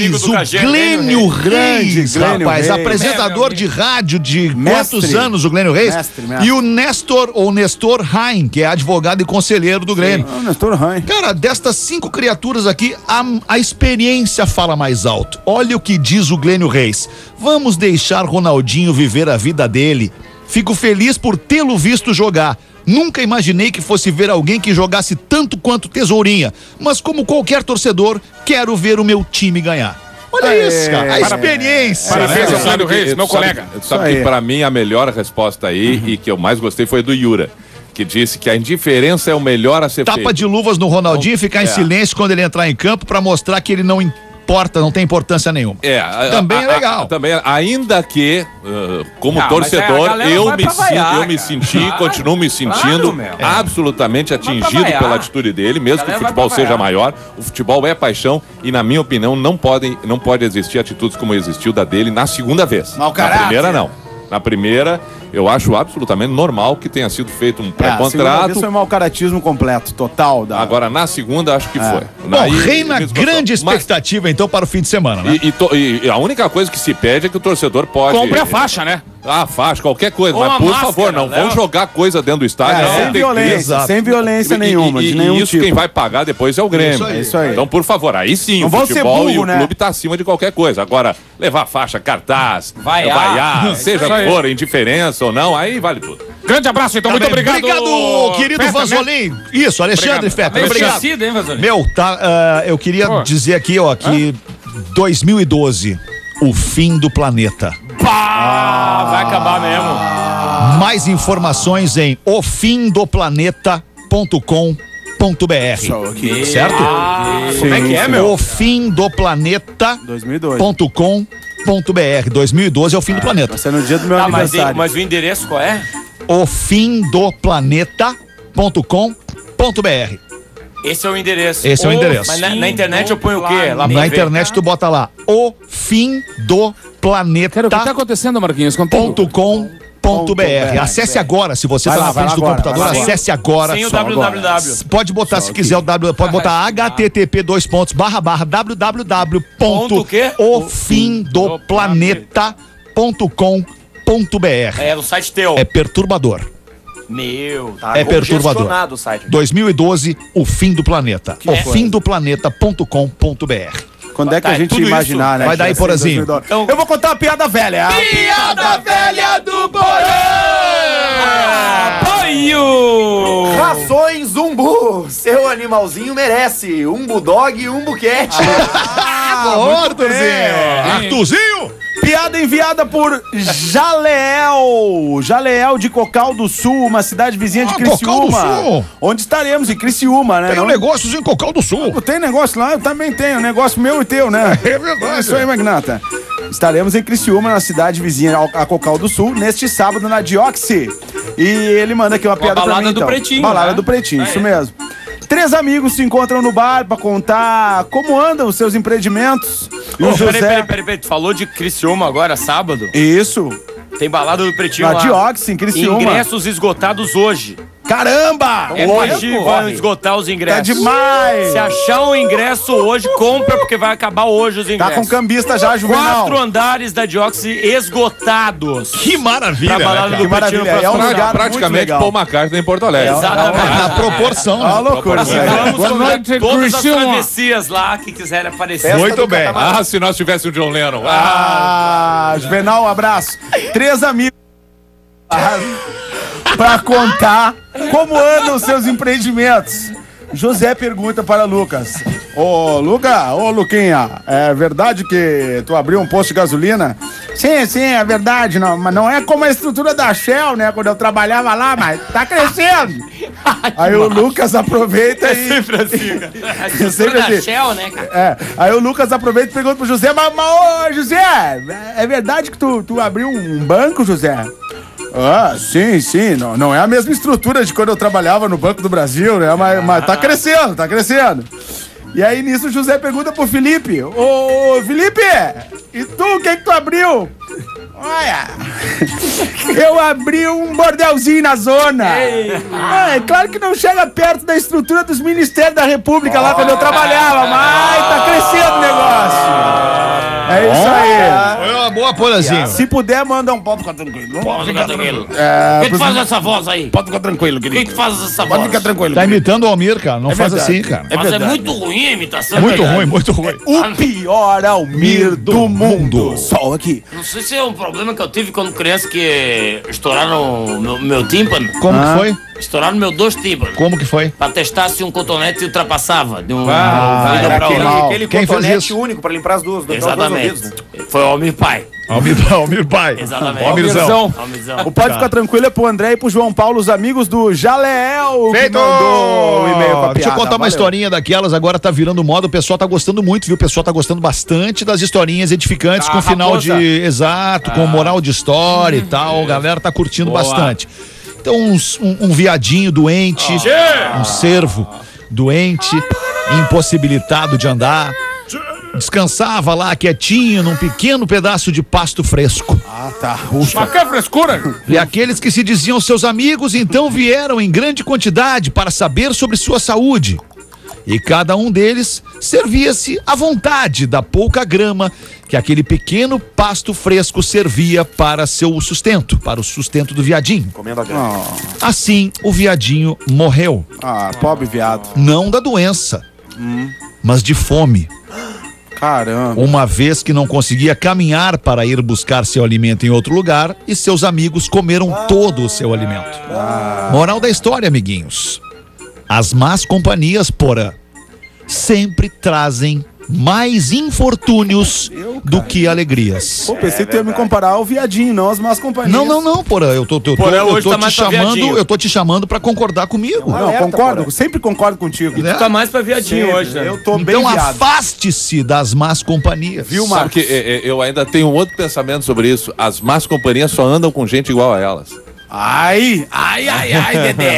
Reis, rapaz, apresentador de rádio de quantos anos o Glênio Reis? E o Nestor Rain, que é advogado e conselheiro do Grêmio. Nestor Rain. Cara, destas 5 criaturas aqui, a experiência fala mais alto. Olha o que diz o Glênio Reis. Vamos deixar Ronaldinho viver a vida dele. Fico feliz por tê-lo visto jogar. Nunca imaginei que fosse ver alguém que jogasse tanto quanto Tesourinha. Mas como qualquer torcedor, quero ver o meu time ganhar. Olha isso, cara. A experiência. Parabéns ao Glênio Reis, meu colega. Sabe que pra mim a melhor resposta aí e que eu mais gostei foi do Yura, que disse que a indiferença é o melhor a ser feito. Tapa de luvas no Ronaldinho e ficar em silêncio quando ele entrar em campo pra mostrar que ele não importa, não tem importância nenhuma. Também é legal. Também, ainda que, como torcedor, continuo me sentindo absolutamente atingido pela atitude dele, mesmo que o futebol seja maior. O futebol é paixão e, na minha opinião, não pode existir atitudes como existiu da dele na segunda vez. Na primeira, não. Na primeira, eu acho absolutamente normal que tenha sido feito um pré-contrato. Isso foi mau caratismo completo, total. Agora, na segunda, acho que foi. Bom, reina grande expectativa, então, para o fim de semana, né? E a única coisa que se pede é que o torcedor pode... Compre a faixa, né? A faixa, qualquer coisa. Mas, por favor, não vão jogar coisa dentro do estádio. Sem violência nenhuma, de nenhum tipo. Quem vai pagar depois é o Grêmio. Isso aí. Então, por favor, aí sim, o futebol e o clube tá acima de qualquer coisa. Agora, levar faixa, cartaz, vaiar, seja for, indiferença ou não, aí vale tudo. Grande abraço, então, muito obrigado. Obrigado, querido Vasolim. Isso, Alexandre Feta. Obrigado. Hein, Vasolim? Meu, eu queria dizer aqui, ó, que 2012, o fim do planeta. Vai acabar mesmo. Mais informações em ofimdoplaneta.com.br. Certo? Como é que é, meu? ofimdoplaneta.com.br. 2012 é o fim do planeta. Vai ser no dia do meu aniversário. Mas o endereço qual é? ofimdoplaneta.com.br. Esse é o endereço. Esse é o endereço. Mas na internet eu ponho o quê? Na internet tu bota lá, o fim do planeta. Cara, o que tá acontecendo, Marquinhos? .com.br. Acesse agora, se você tá na frente do computador, acesse agora. Sem o www. Pode botar, se quiser, pode botar http://www.ofimdoplaneta.com.br. É no site teu. É perturbador. Meu, tá perturbador. O site. 2012, o fim do planeta. ofimdoplaneta.com.br. Quando é que a gente imaginar, né? Vai daí, Porazinho. Então, eu vou contar uma piada velha. Piada velha do Porã! Apoio! Rações Umbu. Seu animalzinho merece. Umbu Dog e Umbu Cat. Arthurzinho! Piada enviada por Jaleel de Cocal do Sul, uma cidade vizinha de Criciúma. Cocal do Sul. Onde estaremos? Em Criciúma, né? Tem um negócio em Cocal do Sul. Tem negócio lá? Eu também tenho. Negócio meu e teu, né? É verdade. É isso aí, Magnata. Estaremos em Criciúma, na cidade vizinha a Cocal do Sul, neste sábado na Dioxi. E ele manda aqui uma piada pra mim, então. Balada do Pretinho, isso mesmo. 3 amigos se encontram no bar pra contar como andam os seus empreendimentos. Peraí, tu falou de Criciúma agora, sábado? Isso. Tem balada do Pretinho lá. Na Dioxi, em Criciúma. Ingressos esgotados hoje. Caramba! Hoje vão esgotar os ingressos. Tá demais! Se achar um ingresso hoje, compra, porque vai acabar hoje os ingressos. Tá com cambista já, Juvenal. 4 andares da Dioxy esgotados. Que maravilha, né, que maravilha. É um lugar praticamente Paul McCartney em Porto Alegre. Exatamente. Na proporção. Uma loucura. Vamos convidar todas as travessias lá que quiserem aparecer. Muito bem. Se nós tivéssemos o John Lennon. Juvenal, um abraço. 3 amigos pra contar como andam os seus empreendimentos. José pergunta para Lucas: Ô Luquinha, é verdade que tu abriu um posto de gasolina? Sim, é verdade, não, mas não é como a estrutura da Shell, né? Quando eu trabalhava lá, mas tá crescendo. Aí o Lucas aproveita e... sempre assim, cara. A Sempre estrutura da assim. Shell, né, cara? Aí o Lucas aproveita e pergunta pro José: mas ô José, é verdade que tu abriu um banco, José? Ah, sim, não é a mesma estrutura de quando eu trabalhava no Banco do Brasil, né? Mas tá crescendo. E aí nisso o José pergunta pro Felipe: Ô Felipe, e tu, o que tu abriu? Olha, eu abri um bordelzinho na zona. É claro que não chega perto da estrutura dos Ministérios da República lá quando eu trabalhava, mas tá crescendo o negócio. É isso aí. Foi uma boa, Porazinho. Se puder, manda um pode ficar tranquilo. Pode ficar tranquilo. Quem tu faz essa voz aí? Pode ficar tranquilo, querido. Quem tu faz essa voz? Pode ficar tranquilo. Tá imitando o Almir, cara. Não faz assim, cara. Mas é muito ruim a imitação. Muito ruim. O pior Almir do mundo. Só aqui. Não sei se é um problema que eu tive quando criança que estouraram meu tímpano. Como que foi? Estouraram meus 2 tímpanos. Como que foi? Pra testar se um cotonete ultrapassava. De um Era aquele Quem fez cotonete isso? único pra limpar as duas. Exatamente. Os dois ouvidos, né? Foi o Almir Pai. Almir Pai. Exatamente. Almirzão. O Pode Ficar Tranquilo é pro André e pro João Paulo, os amigos do Jaleel. Feito! O e-mail com a Deixa eu piada. contar uma Valeu. historinha daquelas, agora tá virando moda, o pessoal tá gostando muito, viu? O pessoal tá gostando bastante das historinhas edificantes com final de... Exato, com moral de história e tal, a galera tá curtindo bastante. Então, um viadinho doente, um cervo doente, impossibilitado de andar, descansava lá quietinho num pequeno pedaço de pasto fresco. Ah, tá. Ufa. Mas que frescura! E aqueles que se diziam seus amigos então vieram em grande quantidade para saber sobre sua saúde. E cada um deles servia-se à vontade da pouca grama que aquele pequeno pasto fresco servia para seu sustento, para o sustento do viadinho. Comendo a grama. Assim, o viadinho morreu. Ah, pobre viado. Não da doença, mas de fome. Caramba. Uma vez que não conseguia caminhar para ir buscar seu alimento em outro lugar e seus amigos comeram todo o seu alimento. Moral da história, amiguinhos. As más companhias, porã, sempre trazem mais infortúnios do que alegrias. Pô, pensei que tu ia me comparar ao viadinho, não às más companhias. Não, porã, eu tô te chamando pra concordar comigo. Não, concordo, sempre concordo contigo. Tu tá mais pra viadinho hoje, né? Eu tô bem Então viado. afaste-se das más companhias. Viu, Sabe Marcos? que eu ainda tenho um outro pensamento sobre isso. As más companhias só andam com gente igual a elas. Ai, Dedé.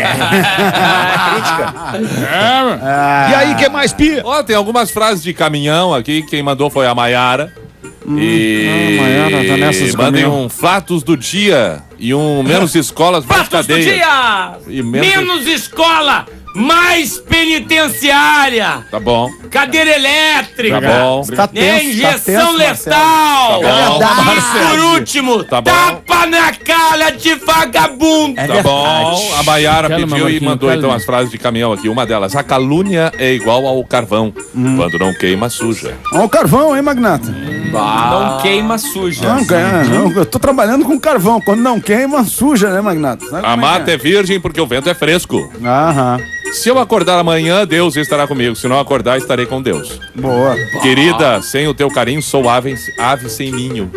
E aí, que mais, Pia? Ó, tem algumas frases de caminhão aqui. Quem mandou foi a Maiara. E Maiara tá nessas de mandem caminhão. um Flatos do Dia e um Menos Escolas, Mais Fatos do Cadeia. dia! E Menos escola, mais penitenciária! Tá bom. Cadeira elétrica! Tá bom. Tá tenso, Injeção tá tenso, letal! Tá bom. E por último, Tá bom. tapa na cara de vagabundo! Tá bom, a Maiara Calma, pediu e Marquinhos, mandou calma. então as frases de caminhão aqui. Uma delas: a calúnia é igual ao carvão. Quando não queima, suja. Olha o carvão, hein, Magnata? Não queima suja. Não, eu tô trabalhando com carvão. Quando não queima, suja, né, Magnata? Sabe A como mata é virgem porque o vento é fresco. Aham. Se eu acordar amanhã, Deus estará comigo. Se não acordar, estarei com Deus. Boa. Querida, sem o teu carinho, sou ave sem ninho.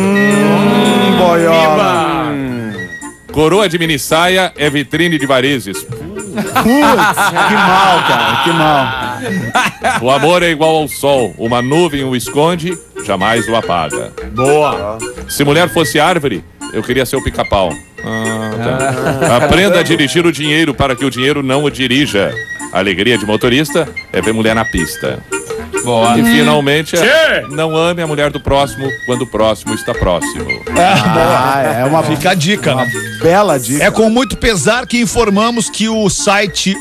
Boiola. Coroa de minissaia é vitrine de varizes. Putz, que mal, cara, que mal. O amor é igual ao sol. Uma nuvem o esconde, jamais o apaga. Boa! Se mulher fosse árvore, eu queria ser o pica-pau. Tá. Aprenda a dirigir o dinheiro para que o dinheiro não o dirija. A alegria de motorista é ver mulher na pista. Boa. E finalmente, não ame a mulher do próximo quando o próximo está próximo. Fica a dica, né? Bela dica. É com muito pesar que informamos que o site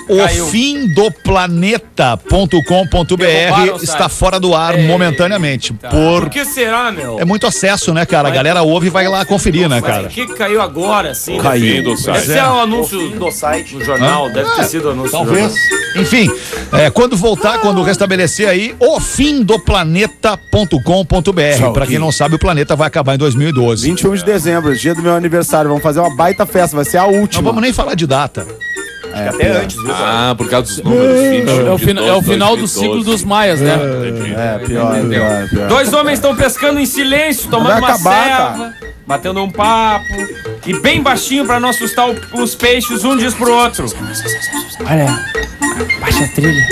ofimdoplaneta.com.br está fora do ar momentaneamente. Por que será, meu? É muito acesso, né, cara? A galera ouve e vai lá conferir, né, cara? O que caiu agora, assim? Caiu do site. Deve ser o anúncio do site. No jornal, deve ter sido o anúncio. Talvez. Enfim, quando voltar, quando restabelecer aí, ofimdoplaneta.com.br. Pra quem não sabe, o planeta vai acabar em 2012. 21 de dezembro, dia do meu aniversário. Vamos fazer uma baita festa, vai ser a última. Não vamos nem falar de data. Até antes, viu? Por causa dos números. É o final do ciclo dos maias, né? Pior. 2 homens estão pescando em silêncio, tomando uma serva, batendo um papo. E bem baixinho pra não assustar os peixes, um diz pro outro: Olha, baixa a trilha.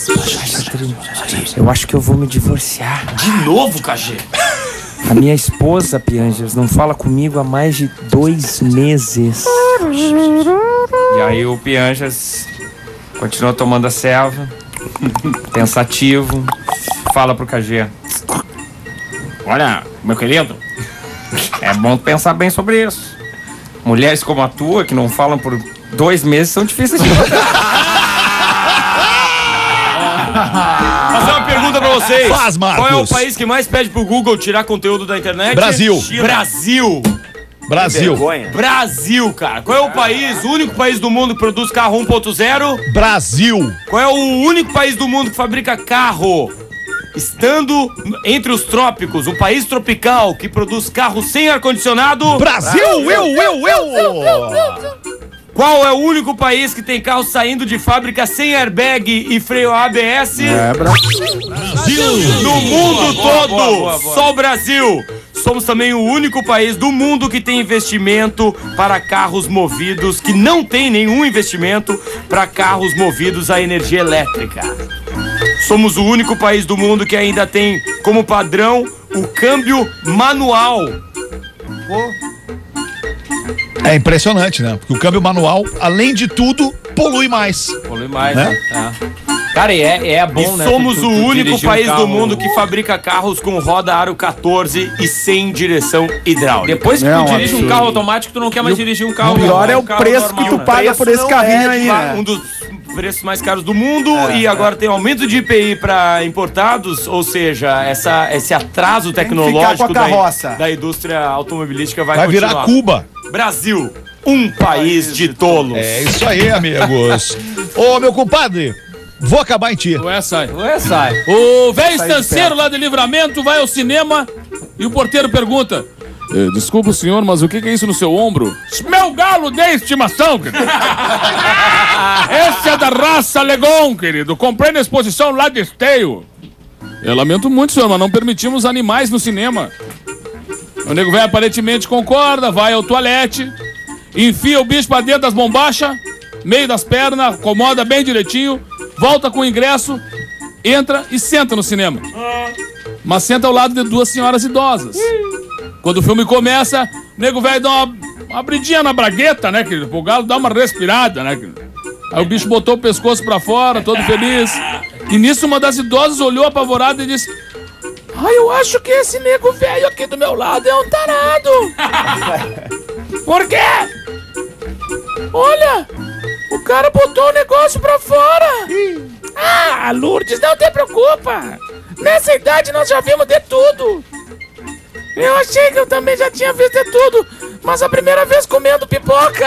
Eu acho que eu vou me divorciar. De novo, KG? A minha esposa, Piangers, não fala comigo há mais de 2 meses. E aí o Piangers continua tomando a serva, pensativo, fala pro KG: olha, meu querido, é bom pensar bem sobre isso. Mulheres como a tua, que não falam por 2 meses, são difíceis de fazer uma pergunta pra vocês. Faz, Marcos. Qual é o país que mais pede pro Google tirar conteúdo da internet? Brasil. Brasil, cara. Qual é o país, o único país do mundo que produz carro 1.0? Brasil. Qual é o único país do mundo que fabrica carro estando entre os trópicos? Um país tropical que produz carro sem ar-condicionado? Brasil. Qual é o único país que tem carro saindo de fábrica sem airbag e freio ABS? Brasil. No mundo todo, só o Brasil. Somos também o único país do mundo que tem investimento para carros movidos, que não tem nenhum investimento para carros movidos a energia elétrica. Somos o único país do mundo que ainda tem como padrão o câmbio manual. É impressionante, né? Porque o câmbio manual, além de tudo, polui mais. Né? Cara, é bom, né? Somos o único país do mundo que fabrica carros com roda aro 14 e sem direção hidráulica. Depois que tu dirige um carro automático, tu não quer mais dirigir um carro. O pior é o preço que tu paga por esse carrinho aí, né? Um dos preços mais caros do mundo e agora tem aumento de IPI para importados, ou seja, esse atraso tecnológico da indústria automobilística vai continuar. Virar Cuba. Brasil, um país de tolos. É isso aí, amigos. Ô, meu compadre, vou acabar em ti. Ué, sai. O velho estanceiro lá de Livramento vai ao cinema e o porteiro pergunta: desculpa, senhor, mas o que é isso no seu ombro? Meu galo de estimação, querido. Esse é da raça Legon, querido. Comprei na exposição lá de Esteio. Eu lamento muito, senhor, mas não permitimos animais no cinema. O nego velho aparentemente concorda, vai ao toalete, enfia o bicho pra dentro das bombachas, meio das pernas, acomoda bem direitinho, volta com o ingresso, entra e senta no cinema. Mas senta ao lado de 2 senhoras idosas. Quando o filme começa, o nego velho dá uma abridinha na bragueta, né, querido? O galo dá uma respirada, né, querido? Aí o bicho botou o pescoço pra fora, todo feliz. E nisso uma das idosas olhou apavorada e disse: eu acho que esse nego velho aqui do meu lado é um tarado. Por quê? Olha, o cara botou o negócio pra fora. Lourdes, não te preocupa. Nessa idade nós já vimos de tudo. Eu achei que eu também já tinha visto de tudo, mas a primeira vez comendo pipoca.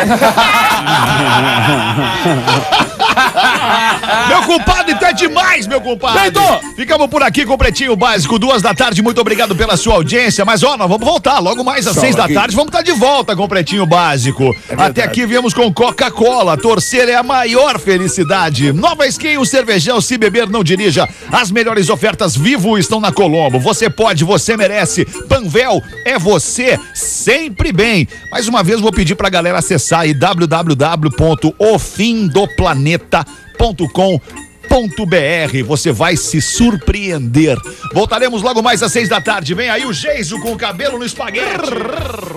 Meu compadre, tá demais, meu compadre. Ficamos por aqui com o Pretinho Básico, 2 da tarde. Muito obrigado pela sua audiência. Mas, nós vamos voltar logo mais às 6 da tarde. Vamos estar de volta com o Pretinho Básico. Até aqui viemos com Coca-Cola. Torcer é a maior felicidade. Nova Skin, o cervejão, se beber, não dirija. As melhores ofertas Vivo estão na Colombo. Você pode, você merece. Panvel é você sempre bem. Mais uma vez, vou pedir pra galera acessar aí www.ofimdoplaneta.com.br. Você vai se surpreender. Voltaremos logo mais às 6 da tarde. Vem aí o Geiso com o cabelo no espaguete.